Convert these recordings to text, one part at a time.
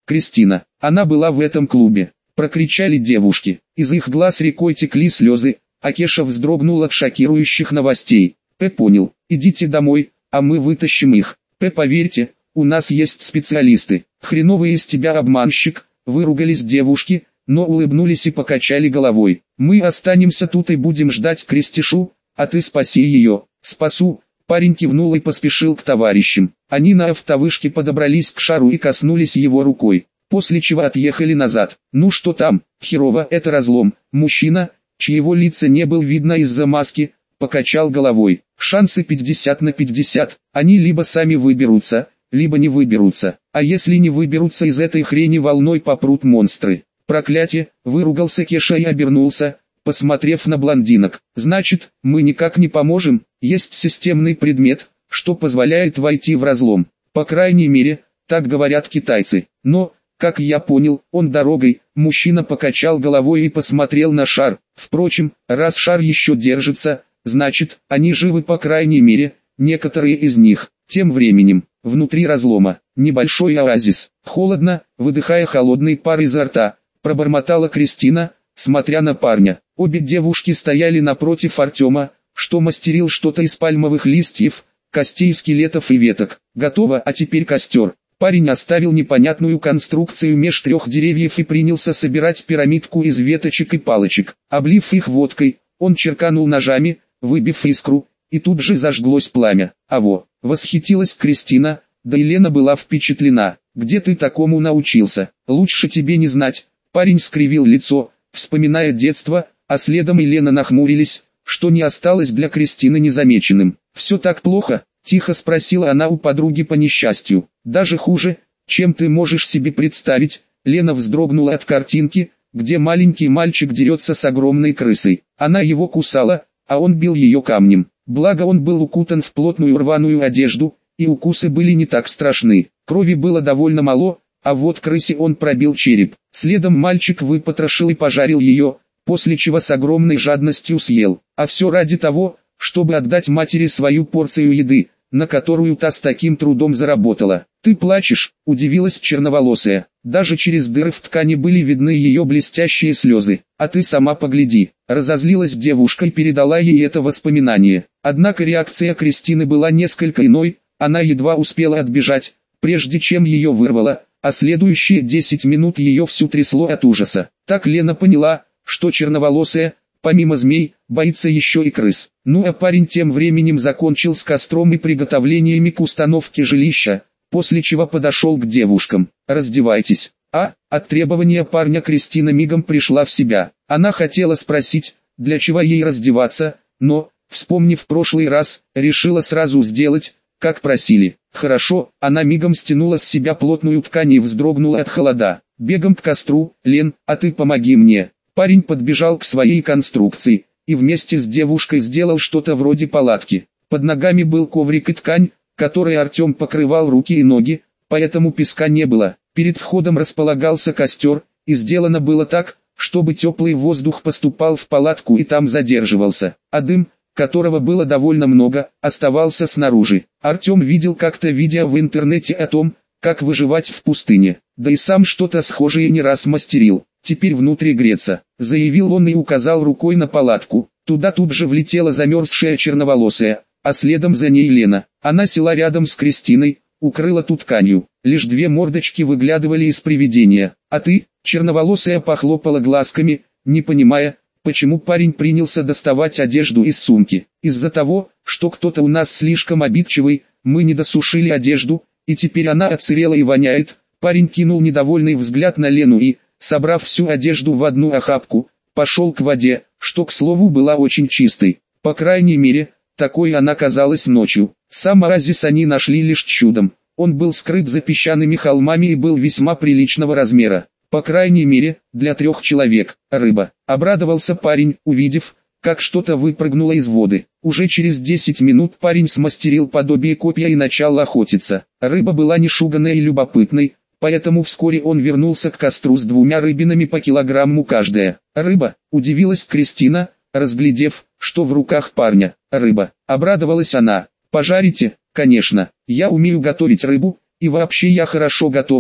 Кристина. Она была в этом клубе. Прокричали девушки. Из их глаз рекой текли слезы, а Кеша вздрогнул от шокирующих новостей. П понял. Идите домой, а мы вытащим их. П поверьте, у нас есть специалисты. Хреновый из тебя обманщик, выругались девушки, но улыбнулись и покачали головой. Мы останемся тут и будем ждать Кристишу, а ты спаси ее. Спасу. Парень кивнул и поспешил к товарищам. Они на автовышке подобрались к шару и коснулись его рукой, после чего отъехали назад. Ну что там, херово, это разлом. Мужчина, чьего лица не было видно из-за маски, покачал головой. Шансы 50 на 50, они либо сами выберутся, либо не выберутся. А если не выберутся, из этой хрени волной попрут монстры. Проклятие, выругался Кеша и обернулся, посмотрев на блондинок. Значит, мы никак не поможем, есть системный предмет, что позволяет войти в разлом. По крайней мере, так говорят китайцы. Но, как я понял, он дорогой. Мужчина покачал головой и посмотрел на шар. Впрочем, раз шар еще держится, значит, они живы, по крайней мере, некоторые из них. Тем временем, внутри разлома, небольшой оазис. Холодно, выдыхая холодный пар изо рта, пробормотала Кристина, смотря на парня. Обе девушки стояли напротив Артема, что мастерил что-то из пальмовых листьев, костей скелетов и веток. Готово, а теперь костер. Парень оставил непонятную конструкцию меж трех деревьев и принялся собирать пирамидку из веточек и палочек. Облив их водкой, он черканул ножами, выбив искру, и тут же зажглось пламя. Аво, восхитилась Кристина, да и Лена была впечатлена. Где ты такому научился? Лучше тебе не знать. Парень скривил лицо, вспоминая детство, а следом и Лена нахмурились, что не осталось для Кристины незамеченным. «Все так плохо?» – тихо спросила она у подруги по несчастью. «Даже хуже, чем ты можешь себе представить». Лена вздрогнула от картинки, где маленький мальчик дерется с огромной крысой. Она его кусала, а он бил ее камнем. Благо он был укутан в плотную рваную одежду, и укусы были не так страшны. Крови было довольно мало, а вот крысе он пробил череп. Следом мальчик выпотрошил и пожарил ее, после чего с огромной жадностью съел. А все ради того, чтобы отдать матери свою порцию еды, на которую та с таким трудом заработала. «Ты плачешь?» – удивилась черноволосая. Даже через дыры в ткани были видны ее блестящие слезы. «А ты сама погляди». Разозлилась девушка и передала ей это воспоминание. Однако реакция Кристины была несколько иной, она едва успела отбежать, прежде чем ее вырвало, а следующие 10 минут ее всю трясло от ужаса. Так Лена поняла, что черноволосая, помимо змей, боится еще и крыс. Ну а парень тем временем закончил с костром и приготовлениями к установке жилища, после чего подошел к девушкам. «Раздевайтесь». От требования парня Кристина мигом пришла в себя. Она хотела спросить, для чего ей раздеваться, но, вспомнив прошлый раз, решила сразу сделать, как просили. Хорошо, она мигом стянула с себя плотную ткань и вздрогнула от холода. «Бегом к костру, Лен, а ты помоги мне». Парень подбежал к своей конструкции, и вместе с девушкой сделал что-то вроде палатки. Под ногами был коврик и ткань, которой Артем покрывал руки и ноги, поэтому песка не было. Перед входом располагался костер, и сделано было так, чтобы теплый воздух поступал в палатку и там задерживался, а дым, которого было довольно много, оставался снаружи. Артем видел как-то видео в интернете о том, как выживать в пустыне, да и сам что-то схожее не раз мастерил. «Теперь внутри греться», — заявил он и указал рукой на палатку. Туда тут же влетела замерзшая черноволосая, а следом за ней Лена. Она села рядом с Кристиной, укрыла ту тканью. Лишь две мордочки выглядывали из привидения. «А ты?» — черноволосая похлопала глазками, не понимая, почему парень принялся доставать одежду из сумки. «Из-за того, что кто-то у нас слишком обидчивый, мы не досушили одежду, и теперь она отсырела и воняет». Парень кинул недовольный взгляд на Лену и, собрав всю одежду в одну охапку, пошел к воде, что, к слову, была очень чистой. По крайней мере, такой она казалась ночью. Сам оазис они нашли лишь чудом. Он был скрыт за песчаными холмами и был весьма приличного размера. По крайней мере, для 3 человек. Рыба. Обрадовался парень, увидев, как что-то выпрыгнуло из воды. Уже через 10 минут парень смастерил подобие копья и начал охотиться. Рыба была нешуганной и любопытной, поэтому вскоре он вернулся к костру с 2 рыбинами по килограмму каждая. «Рыба?» – удивилась Кристина, разглядев, что в руках парня. «Рыба», – обрадовалась она. «Пожарите?» «Конечно, я умею готовить рыбу, и вообще я хорошо готовлю»,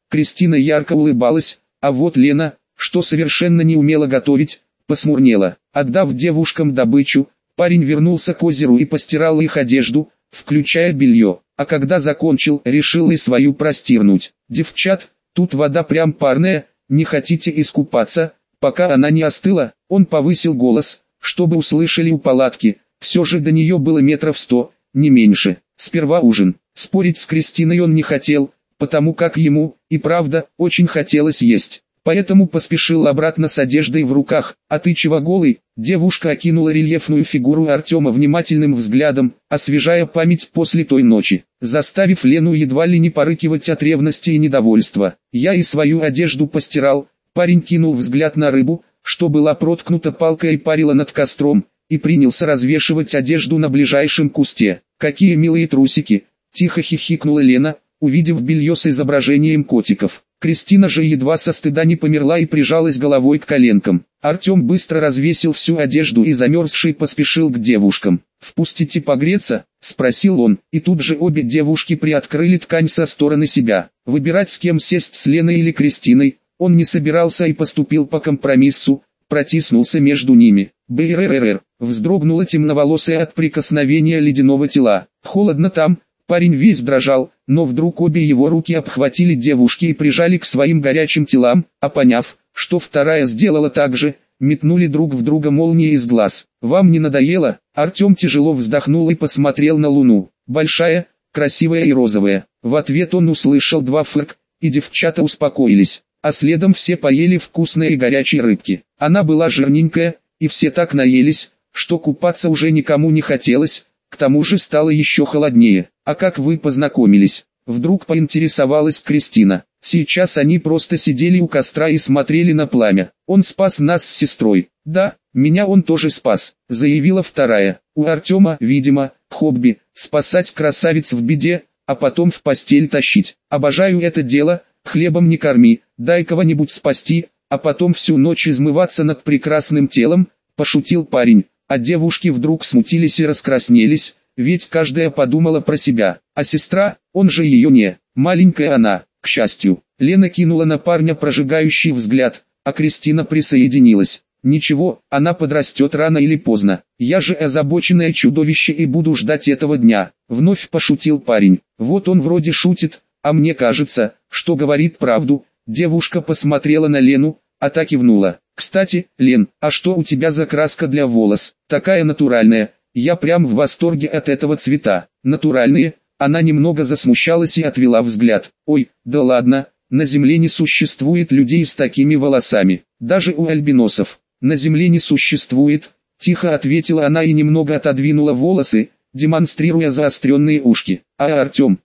Кристина ярко улыбалась, а вот Лена, что совершенно не умела готовить, посмурнела. Отдав девушкам добычу, парень вернулся к озеру и постирал их одежду, включая белье, а когда закончил, решил и свою простирнуть. «Девчат, тут вода прям парная, не хотите искупаться?» Пока она не остыла, он повысил голос, чтобы услышали у палатки, все же до нее было метров 100, не меньше. Сперва ужин. Спорить с Кристиной он не хотел, потому как ему, и правда, очень хотелось есть. Поэтому поспешил обратно с одеждой в руках. «А ты чего голый?» Девушка окинула рельефную фигуру Артема внимательным взглядом, освежая память после той ночи, заставив Лену едва ли не порыкивать от ревности и недовольства. «Я и свою одежду постирал». Парень кинул взгляд на рыбу, что была проткнута палкой и парила над костром, и принялся развешивать одежду на ближайшем кусте. «Какие милые трусики!» – тихо хихикнула Лена, увидев белье с изображением котиков. Кристина же едва со стыда не померла и прижалась головой к коленкам. Артем быстро развесил всю одежду и замерзший поспешил к девушкам. «Впустите погреться?» – спросил он, и тут же обе девушки приоткрыли ткань со стороны себя. Выбирать, с кем сесть, с Леной или Кристиной, он не собирался и поступил по компромиссу, протиснулся между ними. «Брррр!» – вздрогнула темноволосая от прикосновения ледяного тела. «Холодно там». Парень весь дрожал, но вдруг обе его руки обхватили девушки и прижали к своим горячим телам, а поняв, что вторая сделала так же, метнули друг в друга молнии из глаз. «Вам не надоело?» Артем тяжело вздохнул и посмотрел на луну. Большая, красивая и розовая. В ответ он услышал два фырк, и девчата успокоились. А следом все поели вкусной и горячей рыбки. Она была жирненькая, и все так наелись, что купаться уже никому не хотелось, к тому же стало еще холоднее. «А как вы познакомились?» Вдруг поинтересовалась Кристина. Сейчас они просто сидели у костра и смотрели на пламя. «Он спас нас с сестрой». «Да, меня он тоже спас», заявила вторая. «У Артема, видимо, хобби – спасать красавиц в беде, а потом в постель тащить. Обожаю это дело. Хлебом не корми, дай кого-нибудь спасти, а потом всю ночь измываться над прекрасным телом», – пошутил парень, а девушки вдруг смутились и раскраснелись, ведь каждая подумала про себя, а сестра, он же ее не, маленькая она, к счастью. Лена кинула на парня прожигающий взгляд, а Кристина присоединилась. «Ничего, она подрастет рано или поздно, я же озабоченное чудовище и буду ждать этого дня», – вновь пошутил парень. «Вот он вроде шутит, а мне кажется, что говорит правду». Девушка посмотрела на Лену, а та кивнула. «Кстати, Лен, а что у тебя за краска для волос? Такая натуральная, я прям в восторге от этого цвета». «Натуральные?» Она немного засмущалась и отвела взгляд. «Ой, да ладно, на земле не существует людей с такими волосами, даже у альбиносов». «На земле не существует», тихо ответила она и немного отодвинула волосы, демонстрируя заостренные ушки. «А Артем,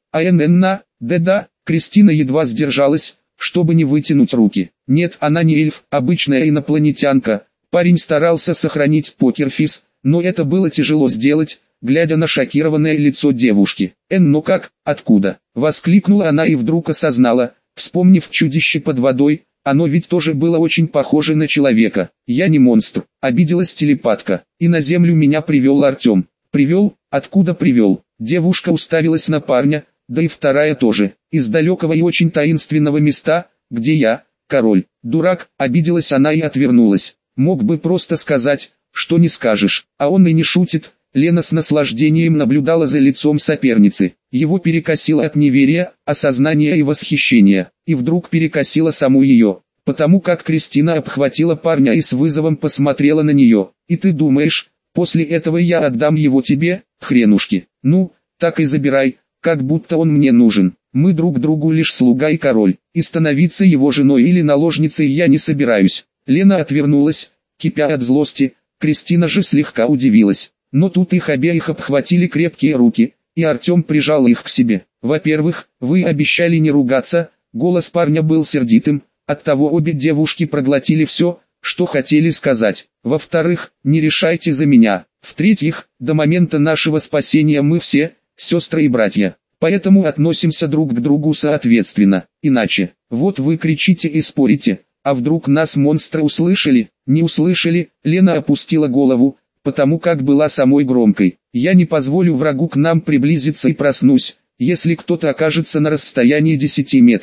да-да», Кристина едва сдержалась, чтобы не вытянуть руки. «Нет, она не эльф, обычная инопланетянка». Парень старался сохранить покерфейс, но это было тяжело сделать, глядя на шокированное лицо девушки. «Ну как, откуда?» – воскликнула она и вдруг осознала, вспомнив чудище под водой, оно ведь тоже было очень похоже на человека. «Я не монстр», – обиделась телепатка, – «и на землю меня привел Артем». «Привел? Откуда привел?» Девушка уставилась на парня, да и вторая тоже, из далекого и очень таинственного места, где я, король. «Дурак», – обиделась она и отвернулась. «Мог бы просто сказать, что не скажешь, а он и не шутит». Лена с наслаждением наблюдала за лицом соперницы. Его перекосило от неверия, осознания и восхищения, и вдруг перекосило саму ее, потому как Кристина обхватила парня и с вызовом посмотрела на нее. «И ты думаешь, после этого я отдам его тебе, хренушки? Ну, так и забирай, как будто он мне нужен. Мы друг другу лишь слуга и король, и становиться его женой или наложницей я не собираюсь». Лена отвернулась, кипя от злости, Кристина же слегка удивилась. Но тут их обеих обхватили крепкие руки, и Артем прижал их к себе. «Во-первых, вы обещали не ругаться», голос парня был сердитым, оттого обе девушки проглотили все, что хотели сказать. «Во-вторых, не решайте за меня. В-третьих, до момента нашего спасения мы все, сестры и братья, поэтому относимся друг к другу соответственно, иначе, вот вы кричите и спорите, а вдруг нас монстры услышали?» «Не услышали», Лена опустила голову, потому как была самой громкой. «Я не позволю врагу к нам приблизиться и проснусь, если кто-то окажется на расстоянии 10 метров».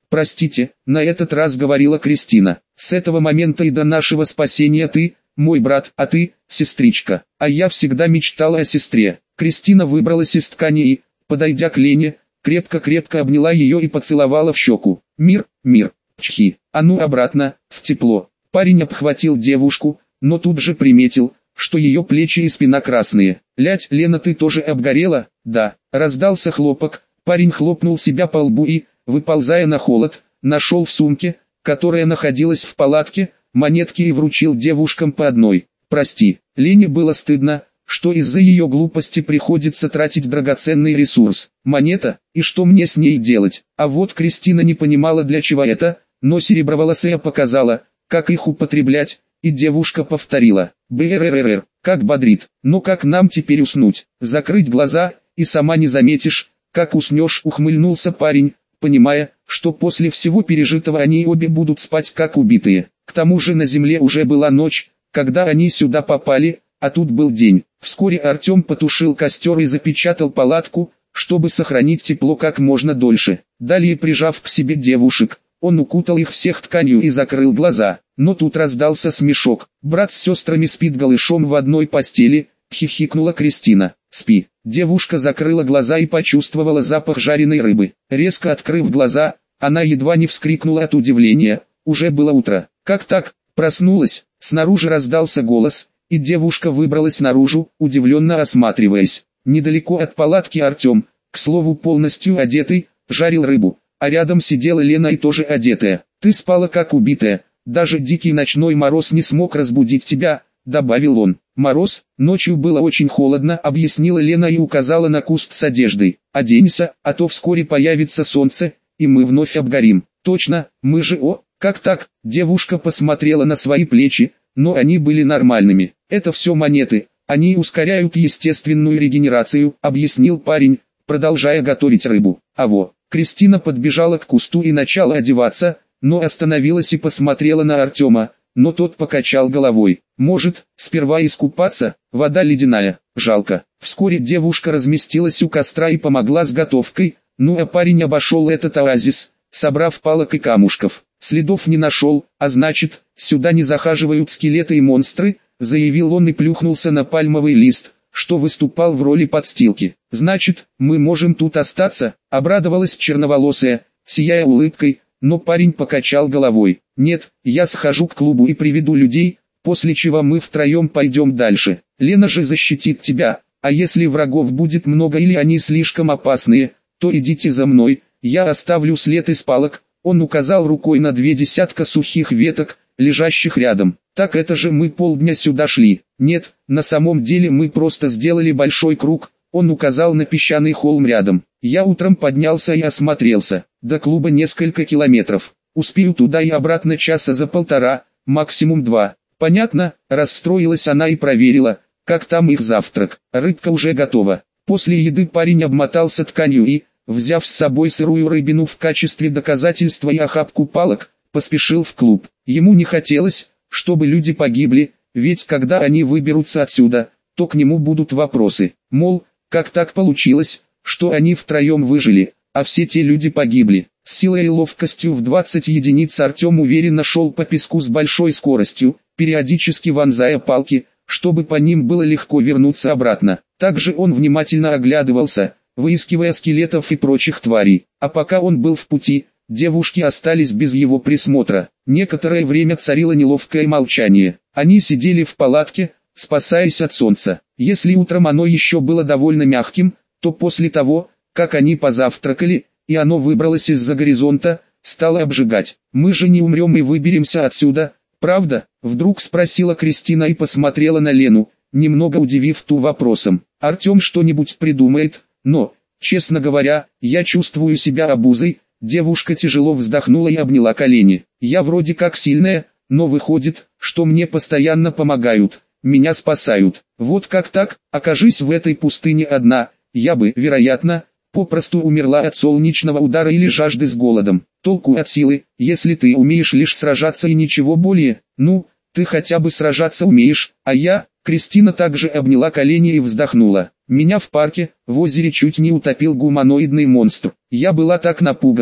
«Простите», — на этот раз говорила Кристина. «С этого момента и до нашего спасения ты, мой брат, а ты, сестричка. А я всегда мечтала о сестре». Кристина выбралась из ткани и, подойдя к Лене, крепко-крепко обняла ее и поцеловала в щеку. «Мир, мир, чхи, а ну обратно, в тепло». Парень обхватил девушку, но тут же приметил, что ее плечи и спина красные. «Лядь, Лена, ты тоже обгорела?» «Да». Раздался хлопок, парень хлопнул себя по лбу и, выползая на холод, нашел в сумке, которая находилась в палатке, монетки и вручил девушкам по одной. «Прости». Лене было стыдно, что из-за ее глупости приходится тратить драгоценный ресурс. Монета, и что мне с ней делать? А вот Кристина не понимала, для чего это, но сереброволосая показала, как их употреблять, и девушка повторила: «БРРР, как бодрит, но как нам теперь уснуть? Закрыть глаза, и сама не заметишь, как уснешь», — ухмыльнулся парень, понимая, что после всего пережитого они обе будут спать как убитые. К тому же на земле уже была ночь, когда они сюда попали, а тут был день. Вскоре Артем потушил костер и запечатал палатку, чтобы сохранить тепло как можно дольше. Далее, прижав к себе девушек, он укутал их всех тканью и закрыл глаза. Но тут раздался смешок. «Брат с сестрами спит голышом в одной постели», — хихикнула Кристина. «Спи». Девушка закрыла глаза и почувствовала запах жареной рыбы. Резко открыв глаза, она едва не вскрикнула от удивления. Уже было утро. «Как так?» Проснулась. Снаружи раздался голос, и девушка выбралась наружу, удивленно осматриваясь. Недалеко от палатки Артем, к слову полностью одетый, жарил рыбу, а рядом сидела Лена и тоже одетая. «Ты спала как убитая, даже дикий ночной мороз не смог разбудить тебя», — добавил он. «Мороз, ночью было очень холодно», — объяснила Лена и указала на куст с одеждой. «Оденься, а то вскоре появится солнце, и мы вновь обгорим». «Точно, мы же как так?» Девушка посмотрела на свои плечи, но они были нормальными. «Это все монеты, они ускоряют естественную регенерацию», — объяснил парень, продолжая готовить рыбу. Кристина подбежала к кусту и начала одеваться, но остановилась и посмотрела на Артема, но тот покачал головой. «Может, сперва искупаться? Вода ледяная, жалко». Вскоре девушка разместилась у костра и помогла с готовкой, а парень обошел этот оазис, собрав палок и камушков. «Следов не нашел, а значит, сюда не захаживают скелеты и монстры», — заявил он и плюхнулся на пальмовый лист, что выступал в роли подстилки. «Значит, мы можем тут остаться?» — обрадовалась черноволосая, сияя улыбкой, но парень покачал головой. «Нет, я схожу к клубу и приведу людей, после чего мы втроем пойдем дальше. Лена же защитит тебя, а если врагов будет много или они слишком опасные, то идите за мной, я оставлю след из палок». Он указал рукой на 20 сухих веток, лежащих рядом. «Так это же мы полдня сюда шли». «Нет, на самом деле мы просто сделали большой круг», — он указал на песчаный холм рядом. «Я утром поднялся и осмотрелся. До клуба несколько километров. Успею туда и обратно часа за полтора, максимум 2. «Понятно», — расстроилась она и проверила, как там их завтрак. Рыбка уже готова. После еды парень обмотался тканью и, взяв с собой сырую рыбину в качестве доказательства и охапку палок, поспешил в клуб. Ему не хотелось, чтобы люди погибли, ведь когда они выберутся отсюда, то к нему будут вопросы. Мол, как так получилось, что они втроем выжили, а все те люди погибли. С силой и ловкостью в 20 единиц Артем уверенно шел по песку с большой скоростью, периодически вонзая палки, чтобы по ним было легко вернуться обратно. Также он внимательно оглядывался, выискивая скелетов и прочих тварей. А пока он был в пути, девушки остались без его присмотра. Некоторое время царило неловкое молчание. Они сидели в палатке, спасаясь от солнца. Если утром оно еще было довольно мягким, то после того, как они позавтракали, и оно выбралось из-за горизонта, стало обжигать. «Мы же не умрем и выберемся отсюда, правда?» — вдруг спросила Кристина и посмотрела на Лену, немного удивив ту вопросом. «Артем что-нибудь придумает, но, честно говоря, я чувствую себя обузой». Девушка тяжело вздохнула и обняла колени. «Я вроде как сильная, но выходит, что мне постоянно помогают, меня спасают. Вот как так, окажись в этой пустыне одна, я бы, вероятно, попросту умерла от солнечного удара или жажды с голодом. Толку от силы, если ты умеешь лишь сражаться и ничего более. Ну, ты хотя бы сражаться умеешь, а я...» Кристина также обняла колени и вздохнула. «Меня в парке, в озере чуть не утопил гуманоидный монстр. Я была так напугана,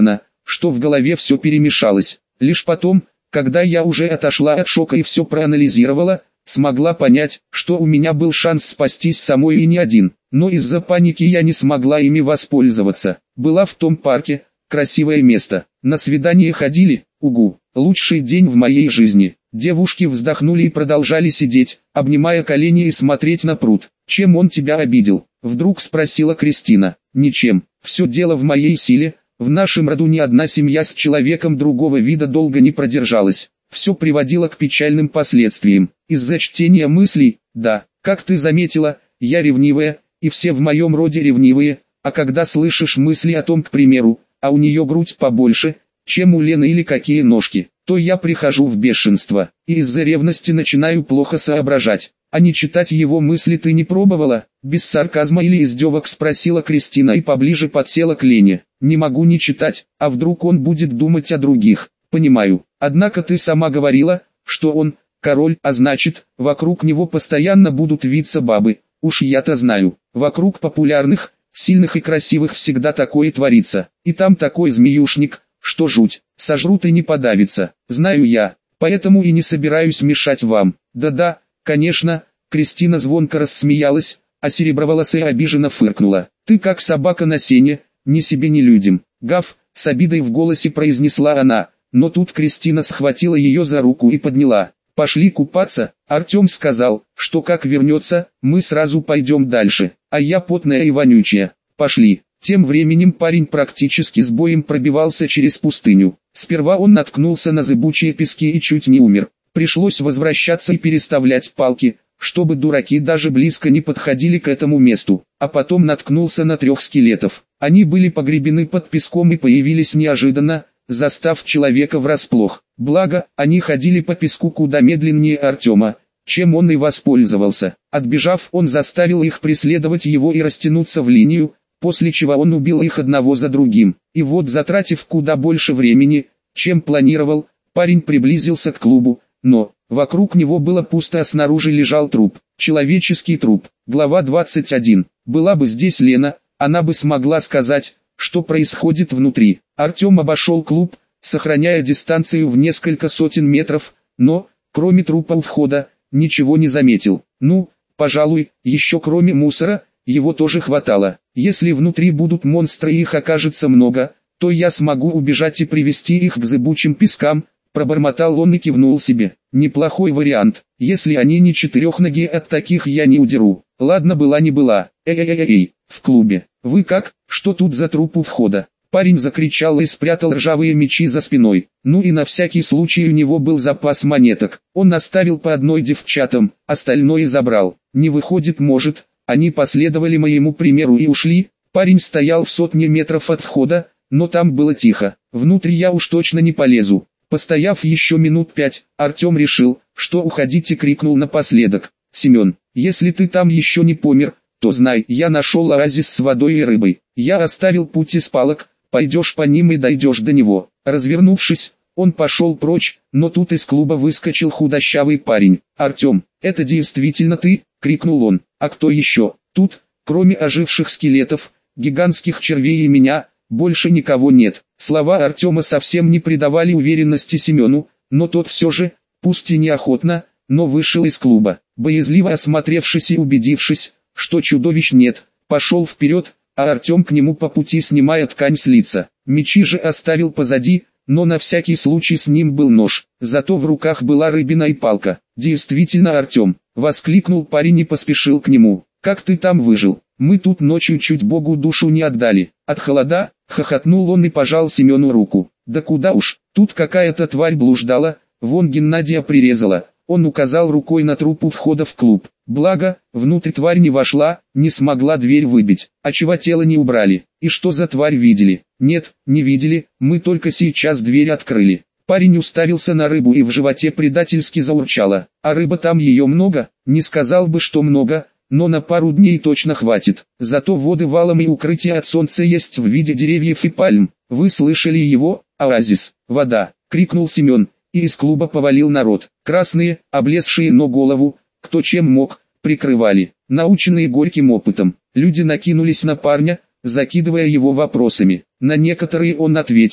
что в голове все перемешалось. Лишь потом, когда я уже отошла от шока и все проанализировала, смогла понять, что у меня был шанс спастись самой и не один, но из-за паники я не смогла ими воспользоваться. Была в том парке, красивое место, на свидание ходили, угу, лучший день в моей жизни. Девушки вздохнули и продолжали сидеть, обнимая колени и смотреть на пруд. «Чем он тебя обидел?» — вдруг спросила Кристина. «Ничем, все дело в моей силе, в нашем роду ни одна семья с человеком другого вида долго не продержалась. Все приводило к печальным последствиям. Из-за чтения мыслей, да, как ты заметила, я ревнивая, и все в моем роде ревнивые, а когда слышишь мысли о том, к примеру, а у нее грудь побольше, чем у Лены или какие ножки, то я прихожу в бешенство, и из-за ревности начинаю плохо соображать. А не читать его мысли ты не пробовала?» Без сарказма или издевок спросила Кристина и поближе подсела к Лене. «Не могу не читать, а вдруг он будет думать о других?» «Понимаю, однако ты сама говорила, что он король, а значит, вокруг него постоянно будут виться бабы. Уж я-то знаю, вокруг популярных, сильных и красивых всегда такое творится. И там такой змеюшник, что жуть, сожрут и не подавится. Знаю я, поэтому и не собираюсь мешать вам». «Да-да, конечно», Кристина звонко рассмеялась, а сереброволосая обиженно фыркнула. «Ты как собака на сене, ни себе ни людям». «Гав», с обидой в голосе произнесла она, но тут Кристина схватила ее за руку и подняла. «Пошли купаться», Артем сказал, что как вернется, мы сразу пойдем дальше, а я потная и вонючая. «Пошли». Тем временем парень практически с боем пробивался через пустыню. Сперва он наткнулся на зыбучие пески и чуть не умер. Пришлось возвращаться и переставлять палки, чтобы дураки даже близко не подходили к этому месту. А потом наткнулся на 3 скелетов. Они были погребены под песком и появились неожиданно, застав человека врасплох. Благо, они ходили по песку куда медленнее Артема, чем он и воспользовался. Отбежав, он заставил их преследовать его и растянуться в линию, после чего он убил их одного за другим. И вот, затратив куда больше времени, чем планировал, парень приблизился к клубу, но вокруг него было пусто, а снаружи лежал труп. Человеческий труп. Глава 21. Была бы здесь Лена, она бы смогла сказать, что происходит внутри. Артем обошел клуб, сохраняя дистанцию в несколько сотен метров, но, кроме трупа у входа, ничего не заметил. Ну, пожалуй, еще кроме мусора, его тоже хватало. Если внутри будут монстры и их окажется много, то я смогу убежать и привести их к зыбучим пескам, пробормотал он и кивнул себе. Неплохой вариант, если они не четырехногие, от таких я не удеру. Ладно, была не была. Эй, в клубе. Вы как, что тут за труп у входа? Парень закричал и спрятал ржавые мечи за спиной. Ну и на всякий случай у него был запас монеток. Он оставил по одной девчатам, остальное забрал. Не выходит, может, они последовали моему примеру и ушли. Парень стоял в 100 метров от входа, но там было тихо. Внутрь я уж точно не полезу. Постояв еще минут 5, Артем решил, что уходить, и крикнул напоследок: «Семен, если ты там еще не помер, то знай, я нашел оазис с водой и рыбой. Я оставил путь из палок, пойдешь по ним и дойдешь до него». Развернувшись, он пошел прочь, но тут из клуба выскочил худощавый парень. «Артем, это действительно ты?» — крикнул он. «А кто еще? Тут, кроме оживших скелетов, гигантских червей и меня, больше никого нет». Слова Артема совсем не придавали уверенности Семену, но тот все же, пусть и неохотно, но вышел из клуба. Боязливо осмотревшись и убедившись, что чудовищ нет, пошел вперед, а Артем к нему по пути, снимая ткань с лица. Мечи же оставил позади, но на всякий случай с ним был нож, зато в руках была рыбина и палка. «Действительно, Артем!» — воскликнул парень и поспешил к нему. «Как ты там выжил? Мы тут ночью чуть Богу душу не отдали. От холода?» — хохотнул он и пожал Семену руку. «Да куда уж, тут какая-то тварь блуждала, вон Геннадия прирезала». Он указал рукой на труп у входа в клуб. Благо, внутрь тварь не вошла, не смогла дверь выбить. А чего тело не убрали? И что за тварь видели? Нет, не видели, мы только сейчас дверь открыли. Парень уставился на рыбу и в животе предательски заурчало. А рыба там ее много? Не сказал бы, что много, но на пару дней точно хватит. Зато воды валом и укрытие от солнца есть в виде деревьев и пальм. Вы слышали его? Оазис, вода, крикнул Семен, и из клуба повалил народ. Красные, облезшие, но голову, кто чем мог, прикрывали. Наученные горьким опытом, люди накинулись на парня, закидывая его вопросами. На некоторые он ответил: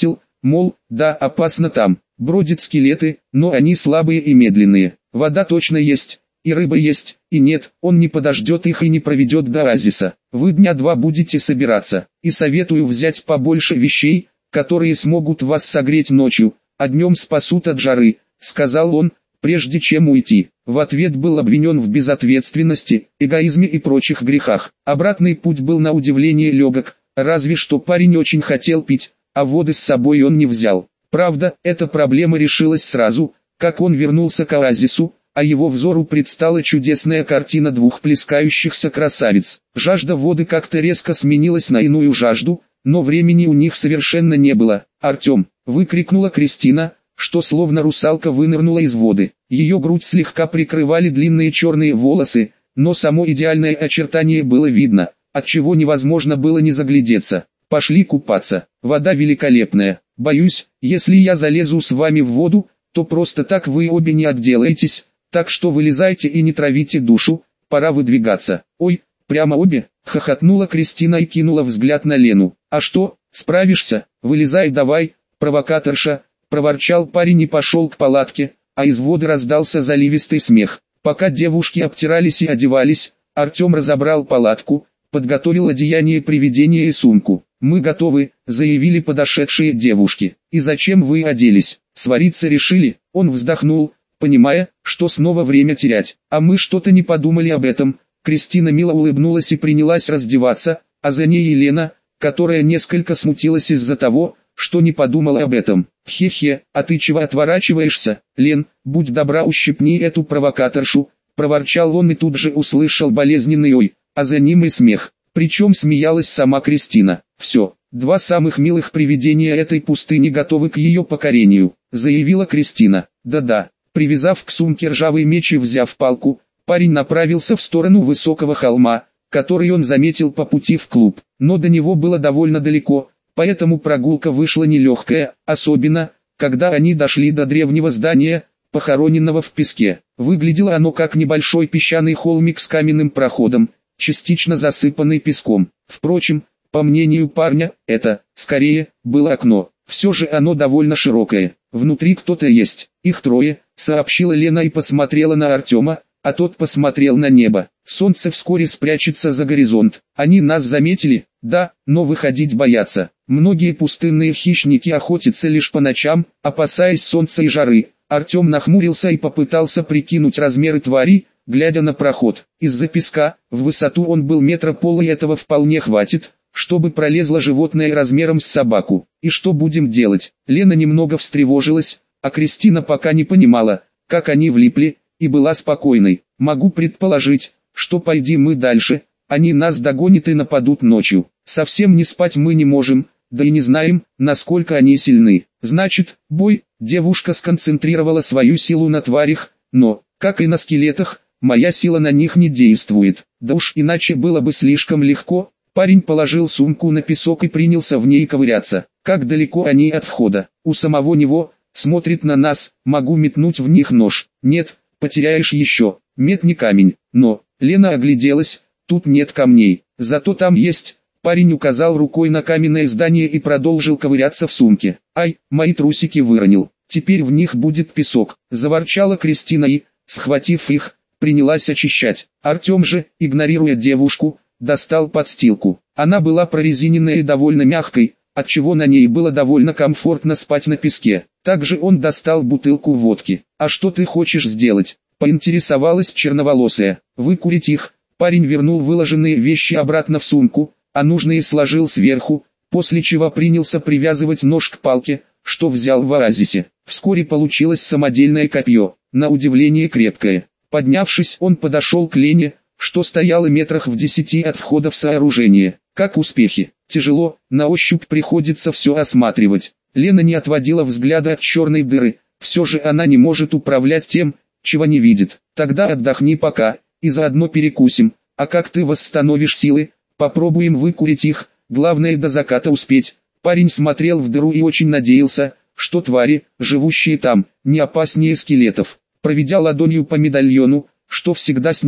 мол, да, опасно там, бродят скелеты, но они слабые и медленные, вода точно есть, и рыба есть, и нет, он не подождет их и не проведет до оазиса. Вы дня два будете собираться, и советую взять побольше вещей, которые смогут вас согреть ночью, а днем спасут от жары, сказал он, прежде чем уйти. В ответ был обвинен в безответственности, эгоизме и прочих грехах. Обратный путь был на удивление легок, разве что парень очень хотел пить, а воды с собой он не взял. Правда, эта проблема решилась сразу, как он вернулся к оазису, а его взору предстала чудесная картина двух плескающихся красавиц. Жажда воды как-то резко сменилась на иную жажду, но времени у них совершенно не было. «Артем!» — выкрикнула Кристина, что словно русалка вынырнула из воды. Ее грудь слегка прикрывали длинные черные волосы, но само идеальное очертание было видно, отчего невозможно было не заглядеться. «Пошли купаться, вода великолепная. Боюсь, если я залезу с вами в воду, то просто так вы обе не отделаетесь, так что вылезайте и не травите душу, пора выдвигаться». «Ой, прямо обе?» — хохотнула Кристина и кинула взгляд на Лену. «А что, справишься? Вылезай давай, провокаторша!» — проворчал парень и пошел к палатке, а из воды раздался заливистый смех. Пока девушки обтирались и одевались, Артем разобрал палатку, подготовил одеяние привидения и сумку. «Мы готовы», — заявили подошедшие девушки. «И зачем вы оделись? Свариться решили?» Он вздохнул, понимая, что снова время терять. «А мы что-то не подумали об этом». Кристина мило улыбнулась и принялась раздеваться, а за ней Елена, которая несколько смутилась из-за того, что не подумала об этом. «Хе-хе, а ты чего отворачиваешься? Лен, будь добра, ущипни эту провокаторшу», — проворчал он и тут же услышал болезненный ой, а за ним и смех. Причем смеялась сама Кристина. «Все, два самых милых привидения этой пустыни готовы к ее покорению», — заявила Кристина. «Да-да». Привязав к сумке ржавый меч и взяв палку, парень направился в сторону высокого холма, который он заметил по пути в клуб. Но до него было довольно далеко, поэтому прогулка вышла нелегкая, особенно, когда они дошли до древнего здания, похороненного в песке. Выглядело оно как небольшой песчаный холмик с каменным проходом, частично засыпанный песком. Впрочем, по мнению парня, это, скорее, было окно. Все же оно довольно широкое. «Внутри кто-то есть, их трое», — сообщила Лена и посмотрела на Артема, а тот посмотрел на небо. «Солнце вскоре спрячется за горизонт. Они нас заметили?» «Да, но выходить боятся. Многие пустынные хищники охотятся лишь по ночам, опасаясь солнца и жары». Артем нахмурился и попытался прикинуть размеры твари, глядя на проход. Из-за песка, в высоту он был метра пола, и этого вполне хватит, чтобы пролезло животное размером с собаку. «И что будем делать?» Лена немного встревожилась, а Кристина пока не понимала, как они влипли, и была спокойной. «Могу предположить, что пойди мы дальше, они нас догонят и нападут ночью. Совсем не спать мы не можем, да и не знаем, насколько они сильны. Значит, бой». Девушка сконцентрировала свою силу на тварях, но, как и на скелетах, моя сила на них не действует. Да уж, иначе было бы слишком легко. Парень положил сумку на песок и принялся в ней ковыряться. Как далеко они от входа? У самого него, смотрит на нас, могу метнуть в них нож. Нет, потеряешь еще. Метни камень. Но, Лена огляделась, тут нет камней, зато там есть. Парень указал рукой на каменное здание и продолжил ковыряться в сумке. «Ай, мои трусики выронил, теперь в них будет песок», — заворчала Кристина и, схватив их, принялась очищать. Артем же, игнорируя девушку, достал подстилку. Она была прорезиненная и довольно мягкой, отчего на ней было довольно комфортно спать на песке. Также он достал бутылку водки. «А что ты хочешь сделать?» — поинтересовалась черноволосая. «Выкурить их». Парень вернул выложенные вещи обратно в сумку, а нужные сложил сверху, после чего принялся привязывать нож к палке, что взял в оазисе. Вскоре получилось самодельное копье, на удивление крепкое. Поднявшись, он подошел к Лене, что стояло метрах в 10 от входа в сооружение. «Как успехи?» «Тяжело, на ощупь приходится все осматривать». Лена не отводила взгляда от черной дыры, все же она не может управлять тем, чего не видит. «Тогда отдохни пока, и заодно перекусим, а как ты восстановишь силы, попробуем выкурить их, главное до заката успеть». Парень смотрел в дыру и очень надеялся, что твари, живущие там, не опаснее скелетов. Проведя ладонью по медальону, что всегда с ним,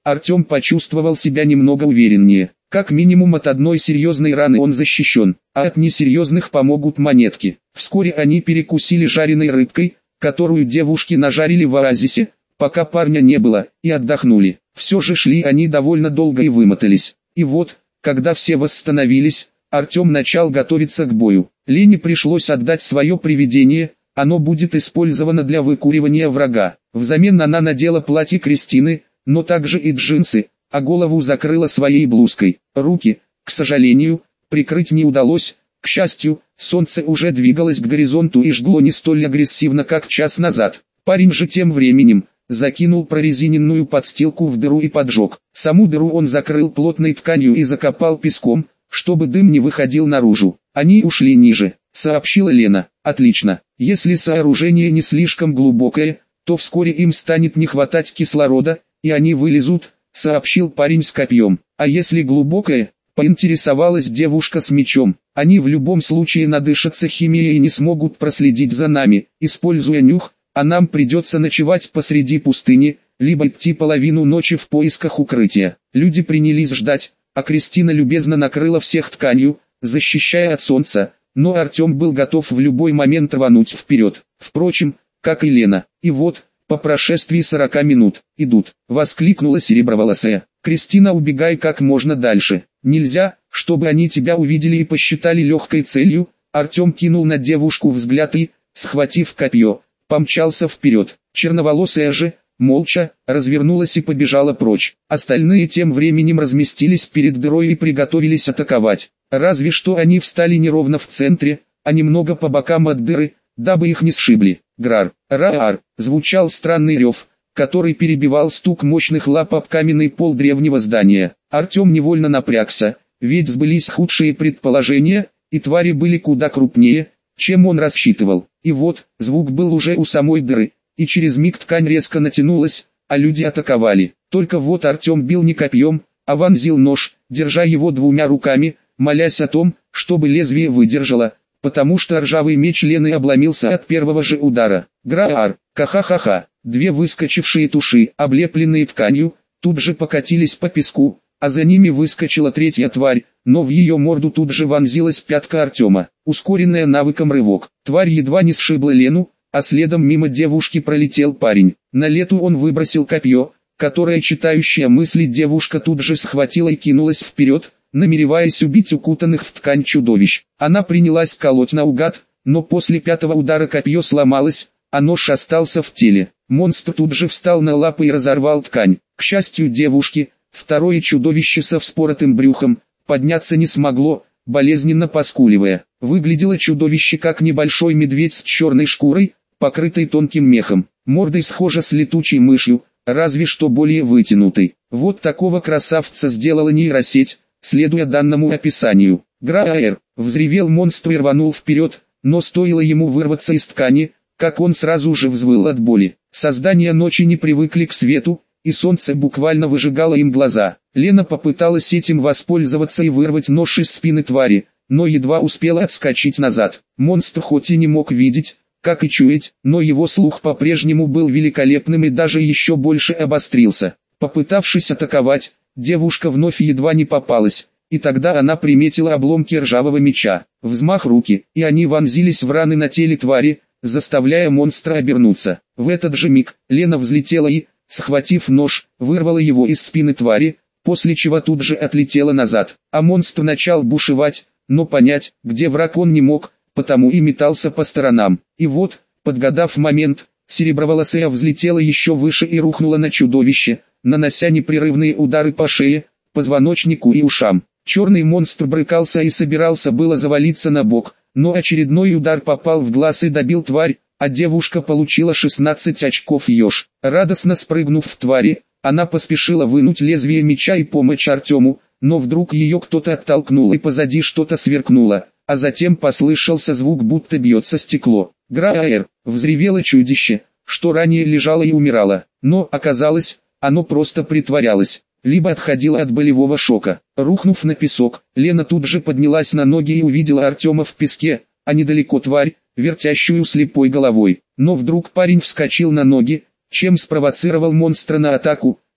Артем почувствовал себя немного увереннее. Как минимум от одной серьезной раны он защищен, а от несерьезных помогут монетки. Вскоре они перекусили жареной рыбкой, которую девушки нажарили в оазисе, пока парня не было, и отдохнули. Все же шли они довольно долго и вымотались. И вот, когда все восстановились, Артем начал готовиться к бою. Лене пришлось отдать свое привидение, оно будет использовано для выкуривания врага. Взамен она надела платье Кристины, но также и джинсы, а голову закрыла своей блузкой. Руки, к сожалению, прикрыть не удалось. К счастью, солнце уже двигалось к горизонту и жгло не столь агрессивно, как час назад. Парень же тем временем закинул прорезиненную подстилку в дыру и поджег. Саму дыру он закрыл плотной тканью и закопал песком, чтобы дым не выходил наружу. Они ушли ниже, сообщила Лена. Отлично. Если сооружение не слишком глубокое, то вскоре им станет не хватать кислорода, и они вылезут, сообщил парень с копьем. А если глубокое, поинтересовалась девушка с мечом. Они в любом случае надышатся химией и не смогут проследить за нами, используя нюх, а нам придется ночевать посреди пустыни, либо идти половину ночи в поисках укрытия. Люди принялись ждать, а Кристина любезно накрыла всех тканью, защищая от солнца, но Артем был готов в любой момент рвануть вперед. Впрочем, как и Лена. И вот, по прошествии 40 минут, идут, воскликнула сереброволосая. Кристина, убегай как можно дальше. Нельзя, чтобы они тебя увидели и посчитали легкой целью. Артем кинул на девушку взгляд и, схватив копье, помчался вперед. Черноволосая же, молча, развернулась и побежала прочь. Остальные тем временем разместились перед дырой и приготовились атаковать. Разве что они встали не ровно в центре, а немного по бокам от дыры, дабы их не сшибли. Грар, раар, звучал странный рев, который перебивал стук мощных лап об каменный пол древнего здания. Артем невольно напрягся, ведь сбылись худшие предположения, и твари были куда крупнее, чем он рассчитывал. И вот, звук был уже у самой дыры, и через миг ткань резко натянулась, а люди атаковали. Только вот Артем бил не копьем, а вонзил нож, держа его двумя руками, молясь о том, чтобы лезвие выдержало, потому что ржавый меч Лены обломился от первого же удара. Граар, ха-ха-ха-ха, две выскочившие туши, облепленные тканью, тут же покатились по песку, а за ними выскочила третья тварь, но в ее морду тут же вонзилась пятка Артема. Ускоренная навыком рывок. Тварь едва не сшибла Лену, а следом мимо девушки пролетел парень. На лету он выбросил копье, которое читающая мысли девушка тут же схватила и кинулась вперед, намереваясь убить укутанных в ткань чудовищ. Она принялась колоть наугад, но после пятого удара копье сломалось, а нож остался в теле. Монстр тут же встал на лапы и разорвал ткань. К счастью девушки, второе чудовище со вспоротым брюхом подняться не смогло, болезненно поскуливая. Выглядело чудовище как небольшой медведь с черной шкурой, покрытой тонким мехом. Мордой схожа с летучей мышью, разве что более вытянутой. Вот такого красавца сделала нейросеть, следуя данному описанию. Граар, взревел монстр и рванул вперед, но стоило ему вырваться из ткани, как он сразу же взвыл от боли. Создания ночи не привыкли к свету, и солнце буквально выжигало им глаза. Лена попыталась этим воспользоваться и вырвать нож из спины твари, но едва успела отскочить назад. Монстр хоть и не мог видеть, как и чуять, но его слух по-прежнему был великолепным и даже еще больше обострился. Попытавшись атаковать, девушка вновь едва не попалась, и тогда она приметила обломки ржавого меча. Взмах руки, и они вонзились в раны на теле твари, заставляя монстра обернуться. В этот же миг Лена взлетела и, схватив нож, вырвала его из спины твари, после чего тут же отлетела назад. А монстр начал бушевать, но понять, где враг он не мог, потому и метался по сторонам. И вот, подгадав момент, сереброволосая взлетела еще выше и рухнула на чудовище, нанося непрерывные удары по шее, позвоночнику и ушам. Черный монстр брыкался и собирался было завалиться на бок, но очередной удар попал в глаз и добил тварь, а девушка получила 16 очков еж. Радостно спрыгнув в твари, она поспешила вынуть лезвие меча и помочь Артему, но вдруг ее кто-то оттолкнул и позади что-то сверкнуло, а затем послышался звук, будто бьется стекло. Граар, взревело чудище, что ранее лежало и умирало, но оказалось, оно просто притворялось, либо отходило от болевого шока. Рухнув на песок, Лена тут же поднялась на ноги и увидела Артема в песке, а недалеко тварь, вертящую слепой головой. Но вдруг парень вскочил на ноги, чем спровоцировал монстра на атаку,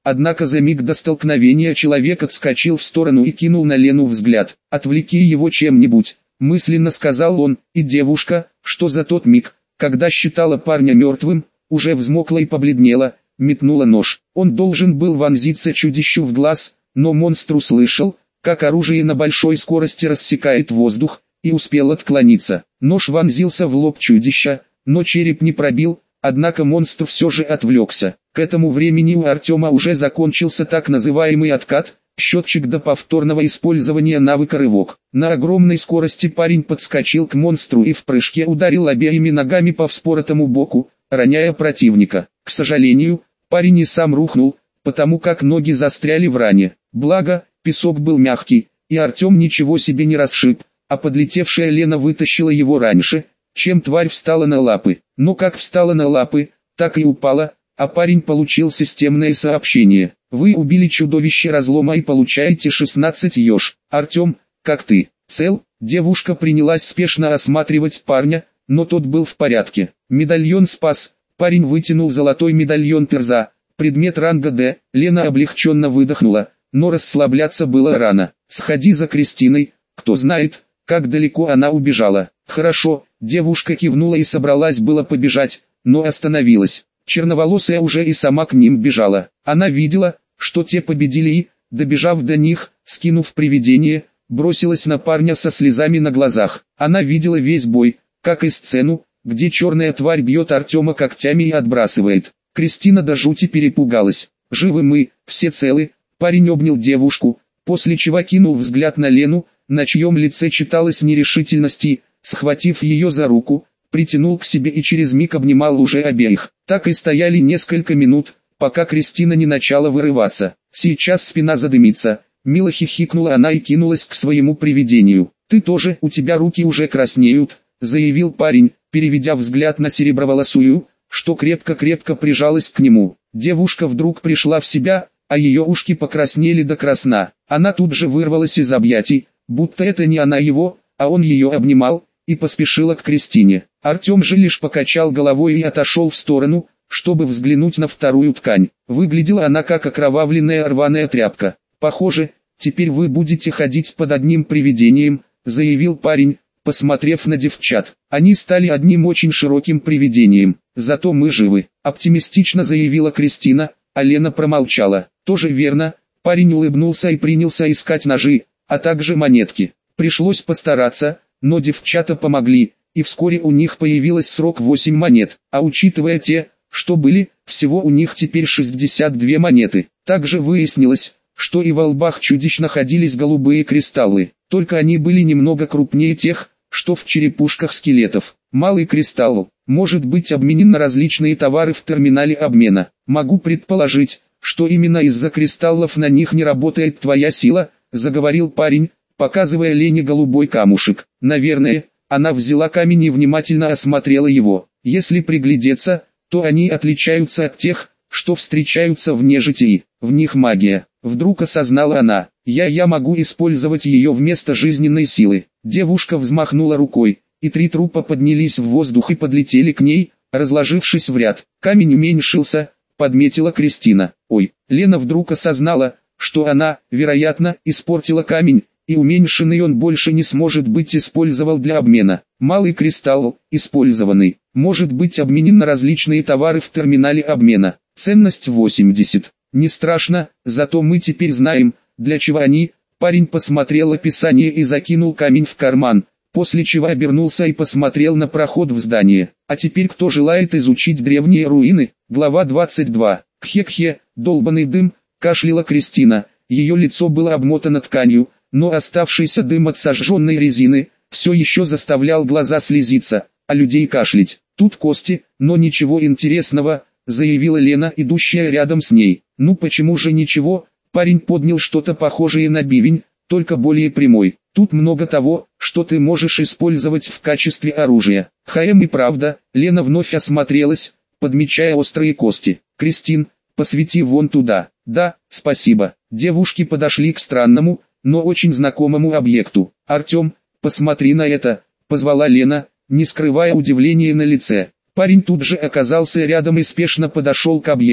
Однако за миг до столкновения человек отскочил в сторону и кинул на Лену взгляд. «Отвлеки его чем-нибудь», — мысленно сказал он, и девушка, что за тот миг, когда считала парня мертвым, уже взмокла и побледнела, метнула нож. Он должен был вонзиться чудищу в глаз, но монстр услышал, как оружие на большой скорости рассекает воздух, и успел отклониться. Нож вонзился в лоб чудища, но череп не пробил, однако монстр все же отвлекся. К этому времени у Артема уже закончился так называемый откат, счетчик до повторного использования навыка рывок. На огромной скорости парень подскочил к монстру и в прыжке ударил обеими ногами по вспоротому боку, роняя противника. К сожалению, парень и сам рухнул, потому как ноги застряли в ране. Благо, песок был мягкий, и Артем ничего себе не расшиб, а подлетевшая Лена вытащила его раньше, чем тварь встала на лапы. Но как встала на лапы, так и упала, а парень получил системное сообщение. Вы убили чудовище разлома и получаете 16 ёж. Артем, как ты? Цел? Девушка принялась спешно осматривать парня, но тот был в порядке. Медальон спас. Парень вытянул золотой медальон Терза, предмет ранга D. Лена облегченно выдохнула, но расслабляться было рано. Сходи за Кристиной, кто знает, как далеко она убежала. Хорошо, девушка кивнула и собралась было побежать, но остановилась. Черноволосая уже и сама к ним бежала. Она видела, что те победили и, добежав до них, скинув привидение, бросилась на парня со слезами на глазах. Она видела весь бой, как и сцену, где черная тварь бьет Артема когтями и отбрасывает. Кристина до жути перепугалась. «Живы мы, все целы», парень обнял девушку, после чего кинул взгляд на Лену, на чьем лице читалась нерешительность и, схватив ее за руку, притянул к себе и через миг обнимал уже обеих. Так и стояли несколько минут, пока Кристина не начала вырываться. Сейчас спина задымится. Мило хихикнула она и кинулась к своему привидению. «Ты тоже, у тебя руки уже краснеют», — заявил парень, переведя взгляд на сереброволосую, что крепко-крепко прижалась к нему. Девушка вдруг пришла в себя, а ее ушки покраснели до красна. Она тут же вырвалась из объятий, будто это не она его, а он ее обнимал, и поспешила к Кристине. Артем же лишь покачал головой и отошел в сторону, чтобы взглянуть на вторую ткань. Выглядела она как окровавленная рваная тряпка. «Похоже, теперь вы будете ходить под одним привидением», — заявил парень, посмотрев на девчат. «Они стали одним очень широким привидением, зато мы живы», — оптимистично заявила Кристина, а Лена промолчала. «Тоже верно», — парень улыбнулся и принялся искать ножи, а также монетки. Пришлось постараться, но девчата помогли, и вскоре у них появилось срок 8 монет, а учитывая те, что были, всего у них теперь 62 монеты. Также выяснилось, что и во лбах чудищ находились голубые кристаллы, только они были немного крупнее тех, что в черепушках скелетов. Малый кристалл может быть обменен на различные товары в терминале обмена. Могу предположить, что именно из-за кристаллов на них не работает твоя сила, заговорил парень, показывая Лене голубой камушек. Наверное, она взяла камень и внимательно осмотрела его. Если приглядеться, то они отличаются от тех, что встречаются в нежитии. В них магия. Вдруг осознала она. Я могу использовать ее вместо жизненной силы. Девушка взмахнула рукой, и 3 трупа поднялись в воздух и подлетели к ней, разложившись в ряд. Камень уменьшился, подметила Кристина. Ой, Лена вдруг осознала, что она, вероятно, испортила камень, и уменьшенный он больше не сможет быть использован для обмена. Малый кристалл, использованный, может быть обменен на различные товары в терминале обмена. Ценность 80. Не страшно, зато мы теперь знаем, для чего они. Парень посмотрел описание и закинул камень в карман, после чего обернулся и посмотрел на проход в здание. А теперь кто желает изучить древние руины? Глава 22. Кхе-кхе, долбаный дым, кашляла Кристина. Ее лицо было обмотано тканью, но оставшийся дым от сожженной резины все еще заставлял глаза слезиться, а людей кашлять. Тут кости, но ничего интересного, заявила Лена, идущая рядом с ней. Ну почему же ничего? Парень поднял что-то похожее на бивень, только более прямой. Тут много того, что ты можешь использовать в качестве оружия. И правда, Лена вновь осмотрелась, подмечая острые кости. Кристин, посвети вон туда. Да, спасибо. Девушки подошли к странному, но очень знакомому объекту. Артем, посмотри на это, позвала Лена, не скрывая удивления на лице. Парень тут же оказался рядом и спешно подошел к объекту.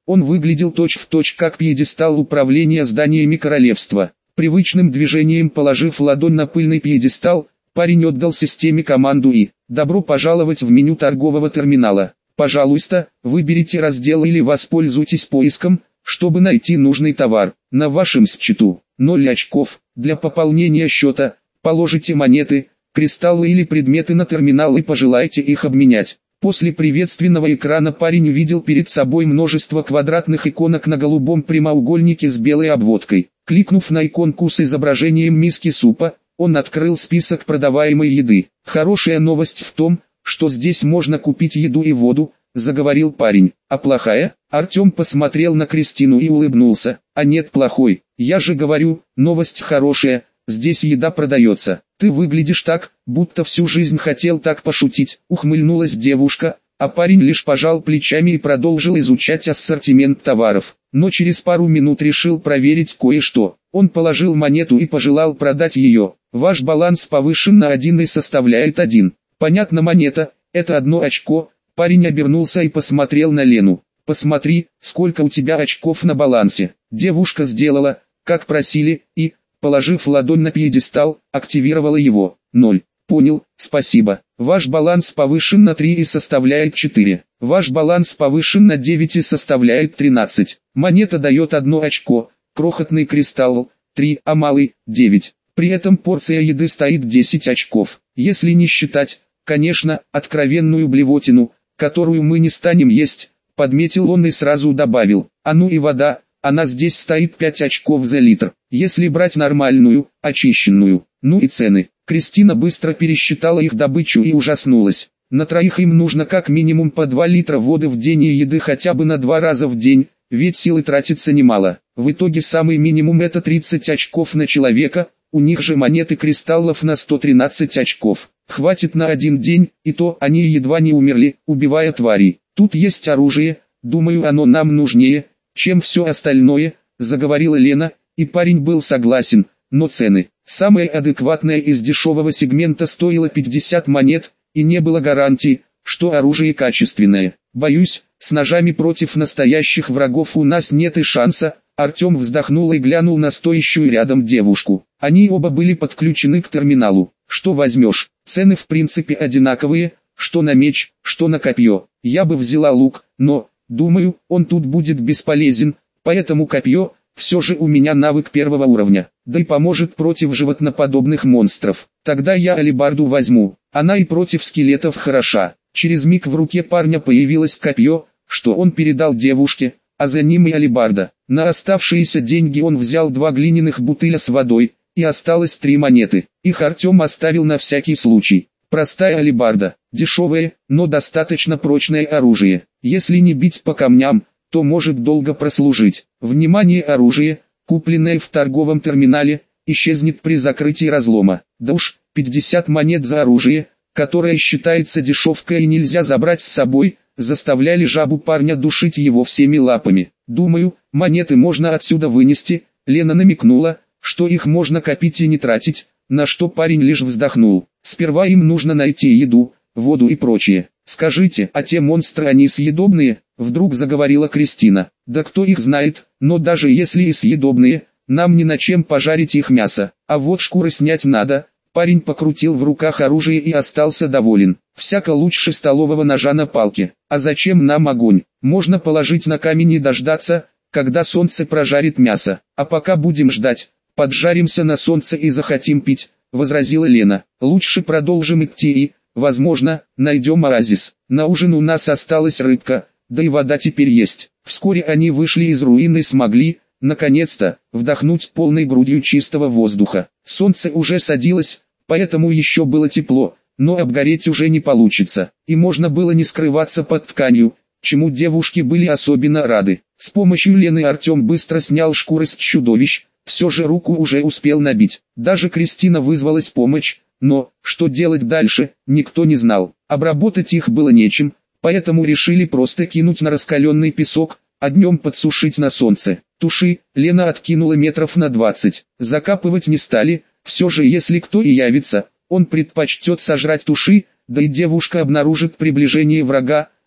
Он выглядел точь-в-точь как пьедестал управления зданиями королевства. Привычным движением положив ладонь на пыльный пьедестал, парень отдал системе команду и «Добро пожаловать в меню торгового терминала. Пожалуйста, выберите раздел или воспользуйтесь поиском, чтобы найти нужный товар. На вашем счету 0 очков. Для пополнения счета положите монеты, кристаллы или предметы на терминал и пожелайте их обменять». После приветственного экрана парень увидел перед собой множество квадратных иконок на голубом прямоугольнике с белой обводкой. Кликнув на иконку с изображением миски супа, он открыл список продаваемой еды. «Хорошая новость в том, что здесь можно купить еду и воду», — заговорил парень. «А плохая?» Артем посмотрел на Кристину и улыбнулся. «А нет плохой. Я же говорю, новость хорошая, здесь еда продается». «Ты выглядишь так, будто всю жизнь хотел так пошутить», — ухмыльнулась девушка, а парень лишь пожал плечами и продолжил изучать ассортимент товаров. Но через пару минут решил проверить кое-что. Он положил монету и пожелал продать ее. «Ваш баланс повышен на 1 и составляет 1. «Понятно, монета, это 1 очко». Парень обернулся и посмотрел на Лену. «Посмотри, сколько у тебя очков на балансе». Девушка сделала, как просили, и, положив ладонь на пьедестал, активировала его. 0. «Понял, спасибо. Ваш баланс повышен на 3 и составляет 4. Ваш баланс повышен на 9 и составляет 13. Монета дает 1 очко, крохотный кристалл, 3, а малый, 9. При этом порция еды стоит 10 очков. Если не считать, конечно, откровенную блевотину, которую мы не станем есть», — подметил он и сразу добавил. «А ну и вода, она здесь стоит 5 очков за литр. Если брать нормальную, очищенную». Ну и цены. Кристина быстро пересчитала их добычу и ужаснулась. На троих им нужно как минимум по 2 литра воды в день и еды хотя бы на 2 раза в день, ведь силы тратится немало. В итоге самый минимум это 30 очков на человека, у них же монеты кристаллов на 113 очков. Хватит на 1 день, и то они едва не умерли, убивая тварей. «Тут есть оружие, думаю оно нам нужнее, чем все остальное», — заговорила Лена, и парень был согласен, но цены. Самое адекватное из дешевого сегмента стоило 50 монет, и не было гарантии, что оружие качественное. «Боюсь, с ножами против настоящих врагов у нас нет и шанса». Артем вздохнул и глянул на стоящую рядом девушку. Они оба были подключены к терминалу. «Что возьмешь? Цены в принципе одинаковые, что на меч, что на копье. Я бы взяла лук, но, думаю, он тут будет бесполезен, поэтому копье, все же у меня навык 1 уровня, да и поможет против животноподобных монстров. Тогда я алебарду возьму, она и против скелетов хороша». Через миг в руке парня появилось копье, что он передал девушке, а за ним и алебарда. На оставшиеся деньги он взял 2 глиняных бутыля с водой, и осталось 3 монеты. Их Артем оставил на всякий случай. Простая алебарда, дешевое, но достаточно прочное оружие. Если не бить по камням, то может долго прослужить. Внимание, оружие, купленное в торговом терминале, исчезнет при закрытии разлома. Да уж, 50 монет за оружие, которое считается дешевкой и нельзя забрать с собой, заставляли жабу парня душить его всеми лапами. «Думаю, монеты можно отсюда вынести», — Лена намекнула, что их можно копить и не тратить, на что парень лишь вздохнул. «Сперва им нужно найти еду, воду и прочее». «Скажите, а те монстры они съедобные?» — вдруг заговорила Кристина. «Да кто их знает, но даже если и съедобные, нам ни на чем пожарить их мясо, а вот шкуры снять надо». Парень покрутил в руках оружие и остался доволен. «Всяко лучше столового ножа на палке. А зачем нам огонь? Можно положить на камень и дождаться, когда солнце прожарит мясо. А пока будем ждать, поджаримся на солнце и захотим пить», — возразила Лена. «Лучше продолжим идти и, возможно, найдем оазис. На ужин у нас осталась рыбка, да и вода теперь есть». Вскоре они вышли из руин и смогли, наконец-то, вдохнуть полной грудью чистого воздуха. Солнце уже садилось, поэтому еще было тепло, но обгореть уже не получится, и можно было не скрываться под тканью, чему девушки были особенно рады. С помощью Лены Артем быстро снял шкуры с чудовищ, все же руку уже успел набить. Даже Кристина вызвалась помочь, но, что делать дальше, никто не знал. Обработать их было нечем, поэтому решили просто кинуть на раскаленный песок, а днем подсушить на солнце. Туши Лена откинула метров на 20. Закапывать не стали, все же если кто и явится, он предпочтет сожрать туши, да и девушка обнаружит приближение врага,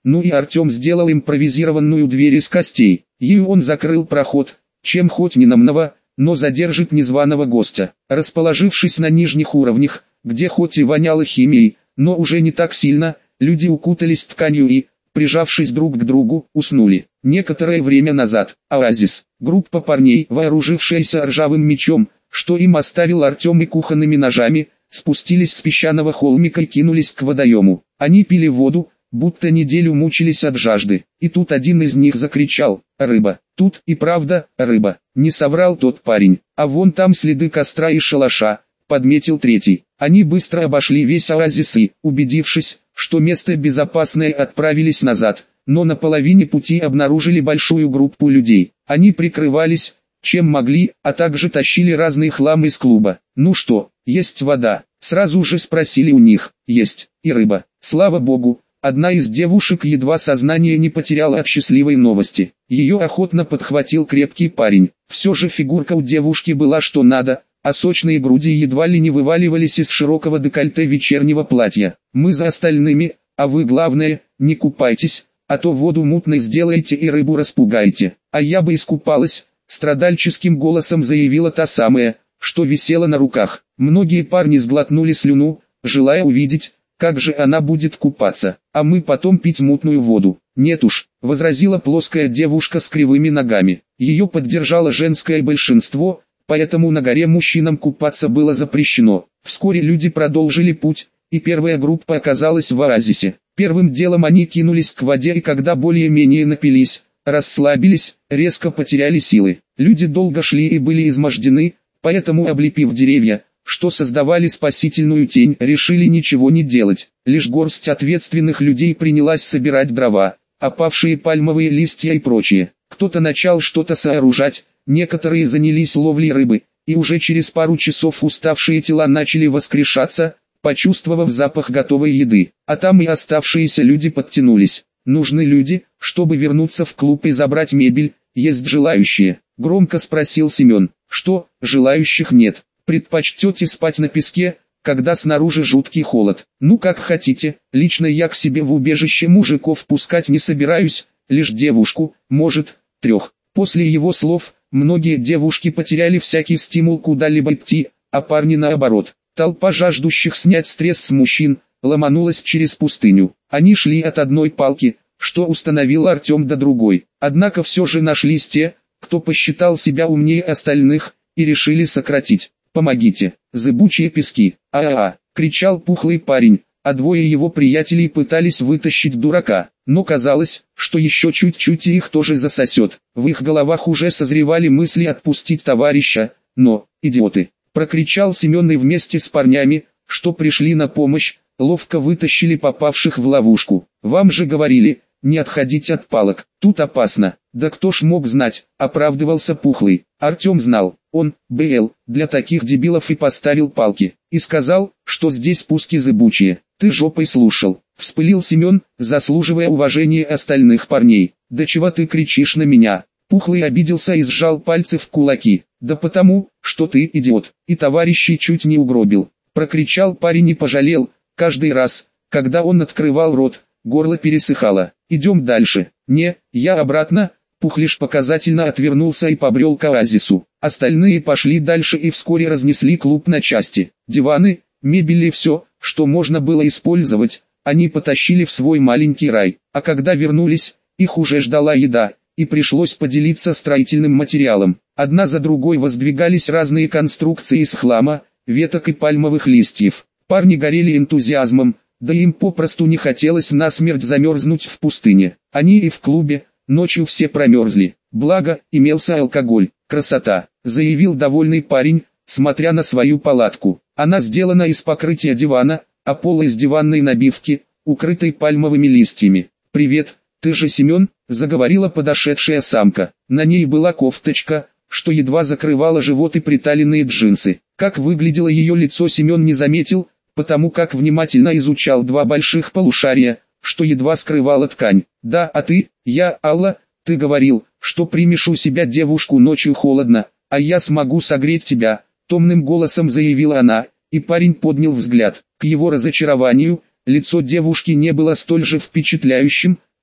Ну и Артем сделал импровизированную дверь из костей. Ею он закрыл проход, чем хоть ненамного, но задержит незваного гостя. Расположившись на нижних уровнях, где хоть и воняло химией, но уже не так сильно, люди укутались тканью и, прижавшись друг к другу, уснули. Некоторое время назад, оазис, группа парней, вооружившаяся ржавым мечом, что им оставил Артем, и кухонными ножами, спустились с песчаного холмика и кинулись к водоему. Они пили воду, будто неделю мучились от жажды. И тут один из них закричал: «Рыба!» Тут и правда, рыба. Не соврал тот парень. А вон там следы костра и шалаша, подметил третий. Они быстро обошли весь оазис и, убедившись, что место безопасное, отправились назад. Но на половине пути обнаружили большую группу людей. Они прикрывались, чем могли, а также тащили разный хлам из клуба. «Ну что, есть вода?» Сразу же спросили у них. «Есть, и рыба». Слава богу, одна из девушек едва сознание не потеряла от счастливой новости. Ее охотно подхватил крепкий парень. Все же фигурка у девушки была что надо, а сочные груди едва ли не вываливались из широкого декольте вечернего платья. «Мы за остальными, а вы, главное, не купайтесь, а то воду мутной сделаете и рыбу распугаете». «А я бы искупалась», — страдальческим голосом заявила та самая, что висела на руках. Многие парни сглотнули слюну, желая увидеть, как же она будет купаться, а мы потом пить мутную воду. «Нет уж», — возразила плоская девушка с кривыми ногами. Ее поддержало женское большинство, поэтому на горе мужчинам купаться было запрещено. Вскоре люди продолжили путь, и первая группа оказалась в оазисе. Первым делом они кинулись к воде, и когда более-менее напились, расслабились, резко потеряли силы. Люди долго шли и были измождены, поэтому, облепив деревья, что создавали спасительную тень, решили ничего не делать. Лишь горсть ответственных людей принялась собирать дрова, опавшие пальмовые листья и прочее. Кто-то начал что-то сооружать, некоторые занялись ловлей рыбы, и уже через пару часов уставшие тела начали воскрешаться, почувствовав запах готовой еды. А там и оставшиеся люди подтянулись. «Нужны люди, чтобы вернуться в клуб и забрать мебель, есть желающие?» — громко спросил Семен. «Что, желающих нет? Предпочтете спать на песке, когда снаружи жуткий холод?» «Ну как хотите, лично я к себе в убежище мужиков пускать не собираюсь, лишь девушку, может, 3. После его слов, многие девушки потеряли всякий стимул куда-либо идти, а парни наоборот. Толпа жаждущих снять стресс с мужчин ломанулась через пустыню. Они шли от одной палки, что установил Артем, до другой. Однако все же нашлись те, кто посчитал себя умнее остальных, и решили сократить. «Помогите, зыбучие пески!» Кричал пухлый парень, а двое его приятелей пытались вытащить дурака. Но казалось, что еще чуть-чуть и их тоже засосет. В их головах уже созревали мысли отпустить товарища, но, идиоты! Прокричал Семен, и вместе с парнями, что пришли на помощь, ловко вытащили попавших в ловушку. «Вам же говорили, не отходите от палок, тут опасно». «Да кто ж мог знать», — оправдывался пухлый. Артем знал, он, для таких дебилов и поставил палки, и сказал, что здесь спуски зыбучие. «Ты жопой слушал», — вспылил Семен, заслуживая уважения остальных парней. «Да чего ты кричишь на меня?» Пухлый обиделся и сжал пальцы в кулаки. «Да потому, что ты идиот, и товарищей чуть не угробил», — прокричал парень и пожалел. Каждый раз, когда он открывал рот, горло пересыхало. «Идем дальше». «Не, я обратно». Пухлиш показательно отвернулся и побрел к оазису. Остальные пошли дальше и вскоре разнесли клуб на части. Диваны, мебель и все, что можно было использовать, они потащили в свой маленький рай. А когда вернулись, их уже ждала еда, и пришлось поделиться строительным материалом. Одна за другой воздвигались разные конструкции из хлама, веток и пальмовых листьев. Парни горели энтузиазмом, да им попросту не хотелось насмерть замерзнуть в пустыне. Они и в клубе, ночью все промерзли. Благо, имелся алкоголь. «Красота», — заявил довольный парень, смотря на свою палатку. Она сделана из покрытия дивана, а пол из диванной набивки, укрытой пальмовыми листьями. «Привет, ты же Семен?» — заговорила подошедшая самка. На ней была кофточка, что едва закрывала живот, и приталенные джинсы. Как выглядело ее лицо, Семен не заметил, потому как внимательно изучал два больших полушария, что едва скрывала ткань. «Да, а ты?» «Я, Алла, ты говорил, что примешь у себя девушку, ночью холодно, а я смогу согреть тебя», — томным голосом заявила она, и парень поднял взгляд. К его разочарованию, лицо девушки не было столь же впечатляющим,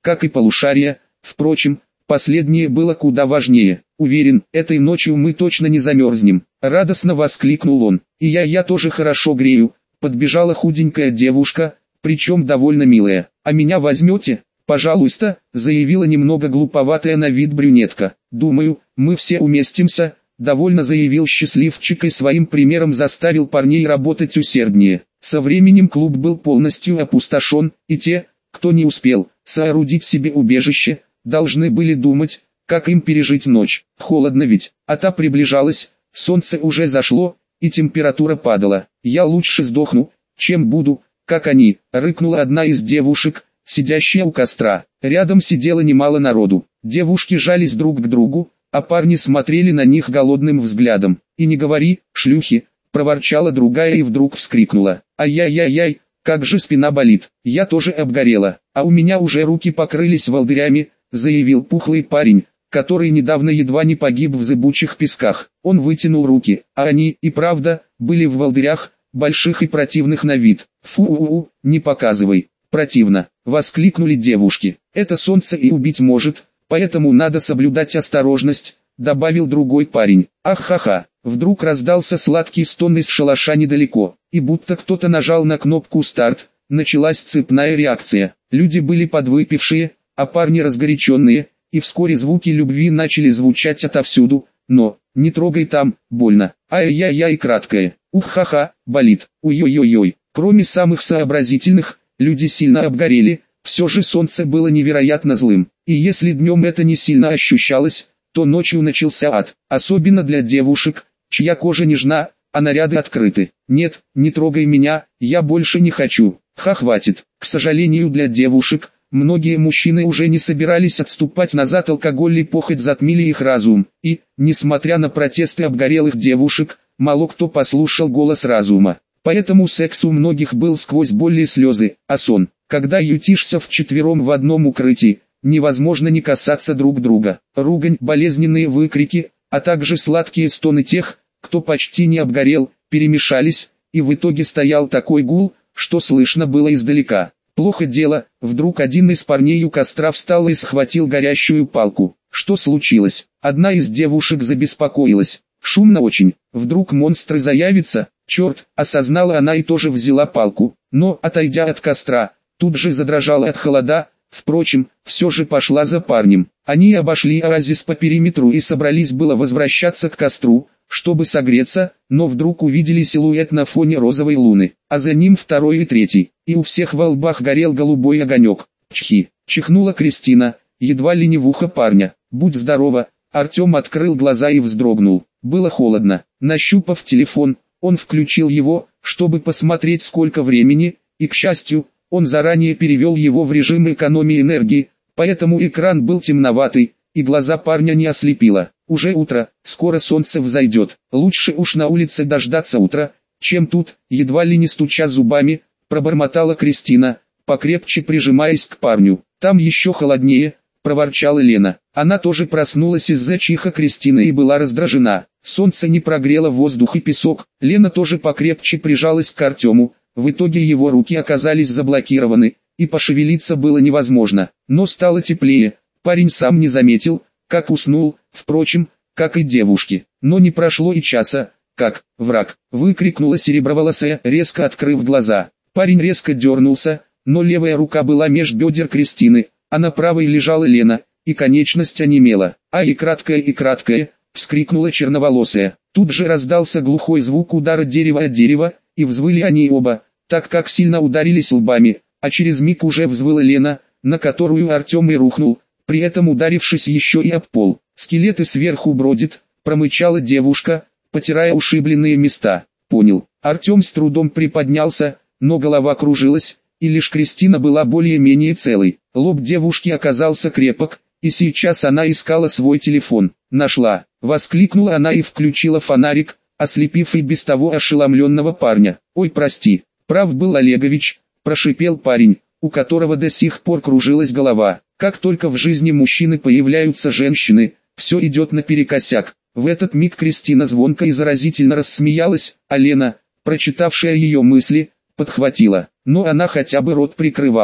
как и полушария, впрочем, последнее было куда важнее. Уверен, этой ночью мы точно не замерзнем. Радостно воскликнул он. И я тоже хорошо грею. Подбежала худенькая девушка, причем довольно милая. А меня возьмете? Пожалуйста, заявила немного глуповатая на вид брюнетка. Думаю, мы все уместимся, довольно заявил счастливчик и своим примером заставил парней работать усерднее. Со временем клуб был полностью опустошен, и те, кто не успел соорудить себе убежище, должны были думать, как им пережить ночь. Холодно ведь, а та приближалась, солнце уже зашло, и температура падала. Я лучше сдохну, чем буду, как они, рыкнула одна из девушек, сидящая у костра. Рядом сидело немало народу. Девушки жались друг к другу, а парни смотрели на них голодным взглядом. «И не говори, шлюхи!» — проворчала другая и вдруг вскрикнула. «Ай-яй-яй-яй, как же спина болит! Я тоже обгорела, а у меня уже руки покрылись волдырями», — заявил пухлый парень, который недавно едва не погиб в зыбучих песках. Он вытянул руки, а они, и правда, были в волдырях, больших и противных на вид. «Фу-у-у, не показывай, противно!» — воскликнули девушки. «Это солнце и убить может, поэтому надо соблюдать осторожность», — добавил другой парень. «Ах-ха-ха!» Вдруг раздался сладкий стон из шалаша недалеко, и будто кто-то нажал на кнопку «Старт», началась цепная реакция. Люди были подвыпившие, а парни разгоряченные, и вскоре звуки любви начали звучать отовсюду, но «не трогай там, больно», «ай-яй-яй» краткое, «ух-ха-ха», болит, «уй-ой-ой-ой». Кроме самых сообразительных, люди сильно обгорели, все же солнце было невероятно злым, и если днем это не сильно ощущалось, то ночью начался ад, особенно для девушек, чья кожа нежна, а наряды открыты. «Нет, не трогай меня, я больше не хочу». Хватит. К сожалению для девушек, многие мужчины уже не собирались отступать назад, алкоголь и похоть затмили их разум. И, несмотря на протесты обгорелых девушек, мало кто послушал голос разума. Поэтому секс у многих был сквозь боль и слезы, а сон. Когда ютишься вчетвером в одном укрытии, невозможно не касаться друг друга. Ругань, болезненные выкрики, а также сладкие стоны тех, кто почти не обгорел, перемешались, и в итоге стоял такой гул, что слышно было издалека. Плохо дело, вдруг один из парней у костра встал и схватил горящую палку. Что случилось? Одна из девушек забеспокоилась. Шумно очень, вдруг монстры заявятся? Черт, осознала она и тоже взяла палку, но, отойдя от костра, тут же задрожала от холода. Впрочем, все же пошла за парнем. Они обошли оазис по периметру и собрались было возвращаться к костру, чтобы согреться, но вдруг увидели силуэт на фоне розовой луны, а за ним второй и третий, и у всех во лбах горел голубой огонек. «Чхи!» — чихнула Кристина, едва ли не в ухо парня. «Будь здорова!» Артем открыл глаза и вздрогнул. Было холодно. Нащупав телефон, он включил его, чтобы посмотреть сколько времени, и к счастью, он заранее перевел его в режим экономии энергии, поэтому экран был темноватый, и глаза парня не ослепило. Уже утро, скоро солнце взойдет, лучше уж на улице дождаться утра, чем тут, едва ли не стуча зубами, пробормотала Кристина, покрепче прижимаясь к парню. Там еще холоднее, проворчала Лена. Она тоже проснулась из-за чиха Кристины и была раздражена. Солнце не прогрело воздух и песок, Лена тоже покрепче прижалась к Артему. В итоге его руки оказались заблокированы, и пошевелиться было невозможно. Но стало теплее, парень сам не заметил, как уснул, впрочем, как и девушки. Но не прошло и часа, как «враг!» выкрикнула сереброволосая, резко открыв глаза. Парень резко дернулся, но левая рука была меж бедер Кристины, а на правой лежала Лена, и конечность онемела. «А и краткая!» вскрикнула черноволосая. Тут же раздался глухой звук удара дерева от дерева, и взвыли они оба, так как сильно ударились лбами, а через миг уже взвыла Лена, на которую Артем и рухнул, при этом ударившись еще и об пол. «Скелеты сверху бродит», промычала девушка, потирая ушибленные места. «Понял». Артем с трудом приподнялся, но голова кружилась, и лишь Кристина была более-менее целой. Лоб девушки оказался крепок, и сейчас она искала свой телефон. «Нашла!» — воскликнула она и включила фонарик, ослепив и без того ошеломленного парня. «Ой, прости, прав был Олегович», — прошипел парень, у которого до сих пор кружилась голова. Как только в жизни мужчины появляются женщины, все идет наперекосяк. В этот миг Кристина звонко и заразительно рассмеялась, а Лена, прочитавшая ее мысли, подхватила. Но она хотя бы рот прикрывала.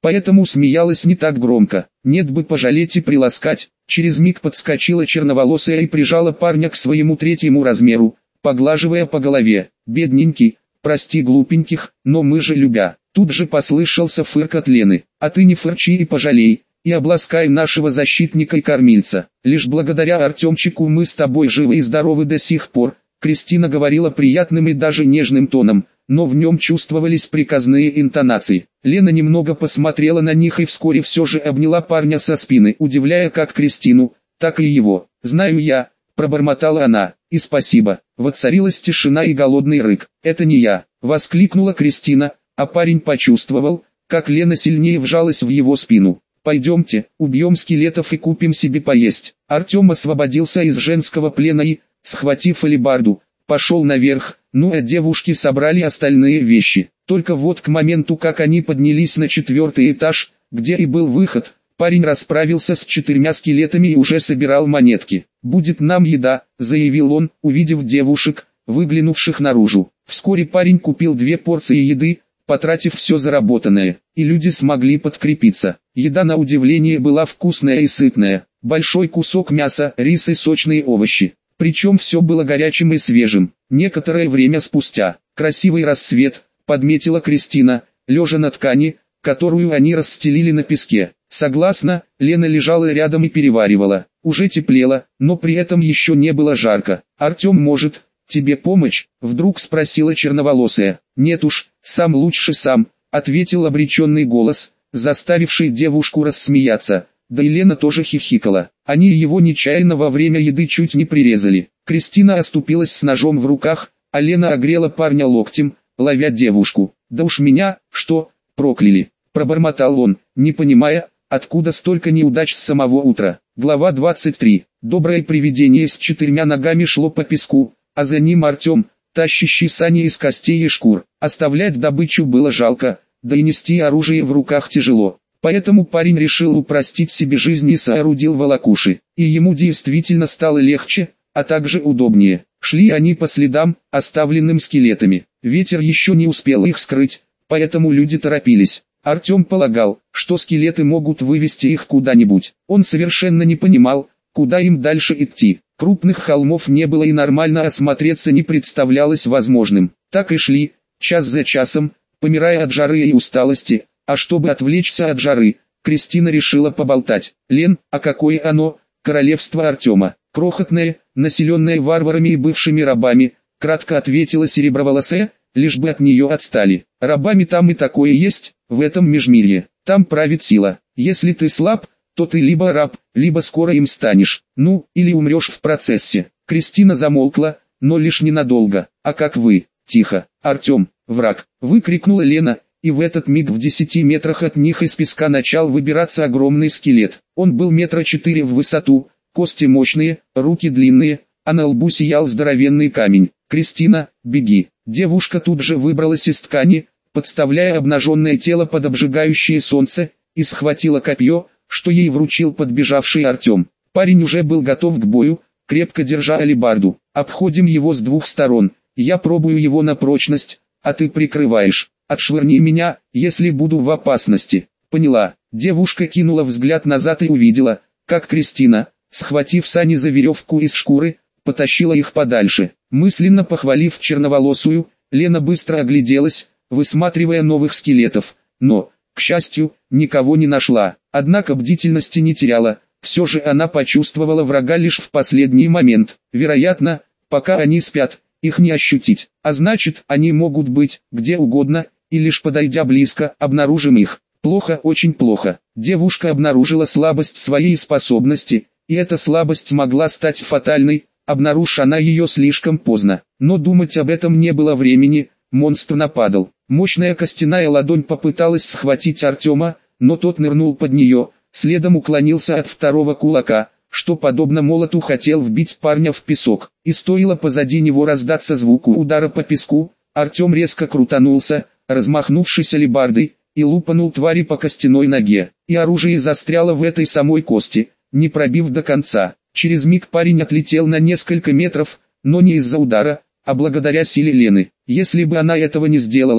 поэтому смеялась не так громко. Нет бы пожалеть и приласкать. Через миг подскочила черноволосая и прижала парня к своему третьему размеру, поглаживая по голове. «Бедненький, прости глупеньких, но мы же любя». Тут же послышался фырк от Лены. «А ты не фырчи и пожалей, и обласкай нашего защитника и кормильца. Лишь благодаря Артемчику мы с тобой живы и здоровы до сих пор». Кристина говорила приятным и даже нежным тоном, но в нем чувствовались приказные интонации. Лена немного посмотрела на них и вскоре все же обняла парня со спины, удивляя как Кристину, так и его. «Знаю я», — пробормотала она, — «и спасибо». Воцарилась тишина и голодный рык. «Это не я», — воскликнула Кристина, а парень почувствовал, как Лена сильнее вжалась в его спину. «Пойдемте, убьем скелетов и купим себе поесть». Артем освободился из женского плена и, схватив алебарду, пошел наверх, а девушки собрали остальные вещи. Только вот к моменту, как они поднялись на 4-й этаж, где и был выход, парень расправился с 4 скелетами и уже собирал монетки. «Будет нам еда», — заявил он, увидев девушек, выглянувших наружу. Вскоре парень купил 2 порции еды, потратив все заработанное, и люди смогли подкрепиться. Еда на удивление была вкусная и сытная. Большой кусок мяса, рис и сочные овощи. Причем все было горячим и свежим. Некоторое время спустя, красивый рассвет, подметила Кристина, лежа на ткани, которую они расстелили на песке. Согласно, Лена лежала рядом и переваривала. Уже теплело, но при этом еще не было жарко. «Артем, может, тебе помочь?» — вдруг спросила черноволосая. «Нет уж, сам лучше сам», — ответил обреченный голос, заставивший девушку рассмеяться. Да и Лена тоже хихикала. Они его нечаянно во время еды чуть не прирезали. Кристина оступилась с ножом в руках, а Лена огрела парня локтем, ловя девушку. «Да уж меня, что, прокляли?» — пробормотал он, не понимая, откуда столько неудач с самого утра. Глава 23. Доброе привидение с 4 ногами шло по песку, а за ним Артем, тащащий сани из костей и шкур. Оставлять добычу было жалко, да и нести оружие в руках тяжело. Поэтому парень решил упростить себе жизнь и соорудил волокуши. И ему действительно стало легче, а также удобнее. Шли они по следам, оставленным скелетами. Ветер еще не успел их скрыть, поэтому люди торопились. Артем полагал, что скелеты могут вывести их куда-нибудь. Он совершенно не понимал, куда им дальше идти. Крупных холмов не было и нормально осмотреться не представлялось возможным. Так и шли, час за часом, помирая от жары и усталости. А чтобы отвлечься от жары, Кристина решила поболтать. «Лен, а какое оно, королевство Артема?» «Крохотное, населенное варварами и бывшими рабами», кратко ответила сереброволосая, лишь бы от нее отстали. «Рабами там и такое есть, в этом межмирье. Там правит сила. Если ты слаб, то ты либо раб, либо скоро им станешь. Или умрешь в процессе». Кристина замолкла, но лишь ненадолго. «А как вы?» «Тихо, Артем, враг!» — выкрикнула Лена. И в этот миг в 10 метрах от них из песка начал выбираться огромный скелет. Он был 4 метра в высоту, кости мощные, руки длинные, а на лбу сиял здоровенный камень. «Кристина, беги!» Девушка тут же выбралась из ткани, подставляя обнаженное тело под обжигающее солнце, и схватила копье, что ей вручил подбежавший Артем. Парень уже был готов к бою, крепко держа алебарду. «Обходим его с 2 сторон. Я пробую его на прочность, а ты прикрываешь. Отшвырни меня, если буду в опасности». «Поняла». Девушка кинула взгляд назад и увидела, как Кристина, схватив сани за веревку из шкуры, потащила их подальше. Мысленно похвалив черноволосую, Лена быстро огляделась, высматривая новых скелетов, но, к счастью, никого не нашла. Однако бдительности не теряла, все же она почувствовала врага лишь в последний момент. Вероятно, пока они спят, их не ощутить, а значит, они могут быть где угодно, и лишь подойдя близко, обнаружим их. Плохо, очень плохо. Девушка обнаружила слабость своей способности, и эта слабость могла стать фатальной, обнаружив она ее слишком поздно. Но думать об этом не было времени, монстр нападал. Мощная костяная ладонь попыталась схватить Артема, но тот нырнул под нее, следом уклонился от второго кулака, что подобно молоту хотел вбить парня в песок. И стоило позади него раздаться звуку удара по песку, Артем резко крутанулся, размахнувшись алебардой, и лупанул твари по костяной ноге. И оружие застряло в этой самой кости, не пробив до конца. Через миг парень отлетел на несколько метров, но не из-за удара, а благодаря силе Лены. Если бы она этого не сделала,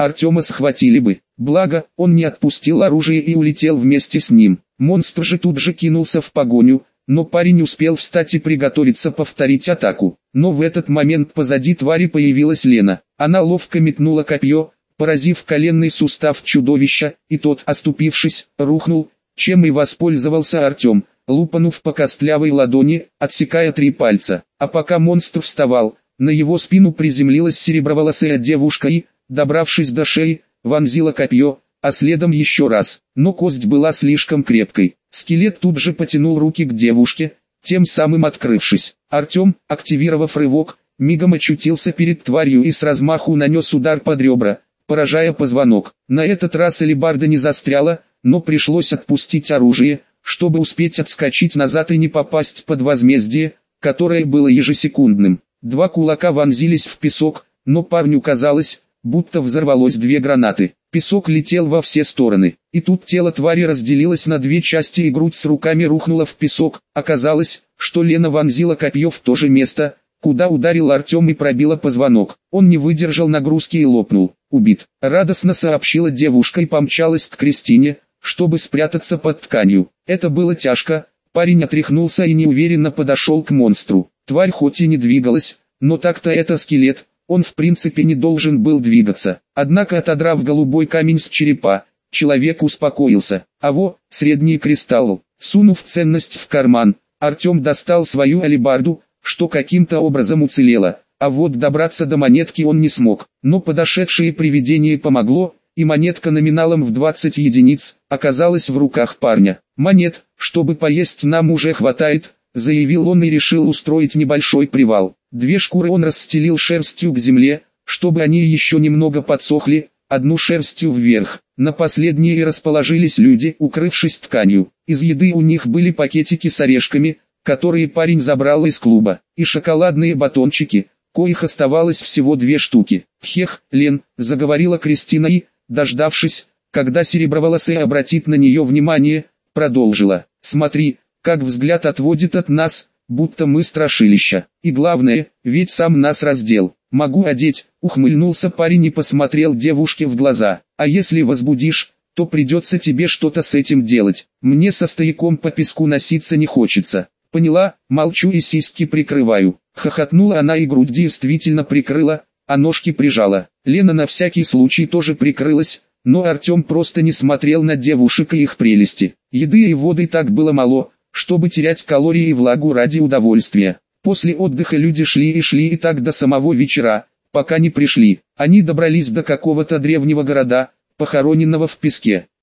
Артема схватили бы. Благо, он не отпустил оружие и улетел вместе с ним. Монстр же тут же кинулся в погоню, но парень успел встать и приготовиться повторить атаку. Но в этот момент позади твари появилась Лена. Она ловко метнула копье, поразив коленный сустав чудовища, и тот, оступившись, рухнул, чем и воспользовался Артем, лупанув по костлявой ладони, отсекая 3 пальца. А пока монстр вставал, на его спину приземлилась сереброволосая девушка и, добравшись до шеи, вонзила копье, а следом еще раз. Но кость была слишком крепкой. Скелет тут же потянул руки к девушке, тем самым открывшись. Артем, активировав рывок, мигом очутился перед тварью и с размаху нанес удар под ребра, поражая позвонок. На этот раз алебарда не застряла, но пришлось отпустить оружие, чтобы успеть отскочить назад и не попасть под возмездие, которое было ежесекундным. 2 кулака вонзились в песок, но парню казалось, будто взорвалось 2 гранаты. Песок летел во все стороны, и тут тело твари разделилось на 2 части и грудь с руками рухнула в песок. Оказалось, что Лена вонзила копье в то же место, куда ударил Артем и пробила позвонок. Он не выдержал нагрузки и лопнул. Убит. Радостно сообщила девушка и помчалась к Кристине, чтобы спрятаться под тканью. Это было тяжко, парень отряхнулся и неуверенно подошел к монстру. Тварь хоть и не двигалась, но так-то это скелет, он в принципе не должен был двигаться. Однако отодрав голубой камень с черепа, человек успокоился. А во, средний кристалл. Сунув ценность в карман, Артем достал свою алебарду, что каким-то образом уцелело, а вот добраться до монетки он не смог. Но подошедшее привидение помогло, и монетка номиналом в 20 единиц оказалась в руках парня. «Монет, чтобы поесть нам уже хватает», — заявил он и решил устроить небольшой привал. 2 шкуры он расстелил шерстью к земле, чтобы они еще немного подсохли, 1 шерстью вверх. На последней расположились люди, укрывшись тканью. Из еды у них были пакетики с орешками, которые парень забрал из клуба, и шоколадные батончики, коих оставалось всего 2 штуки. «Хех, Лен», — заговорила Кристина и, дождавшись, когда сереброволосая обратит на нее внимание, продолжила. «Смотри, как взгляд отводит от нас, будто мы страшилища. И главное, ведь сам нас раздел. Могу одеть», — ухмыльнулся парень и посмотрел девушке в глаза. «А если возбудишь, то придется тебе что-то с этим делать. Мне со стояком по песку носиться не хочется». «Поняла, молчу и сиськи прикрываю». Хохотнула она и грудь действительно прикрыла, а ножки прижала. Лена на всякий случай тоже прикрылась, но Артем просто не смотрел на девушек и их прелести. Еды и воды так было мало, чтобы терять калории и влагу ради удовольствия. После отдыха люди шли и так до самого вечера, пока не пришли. Они добрались до какого-то древнего города, похороненного в песке.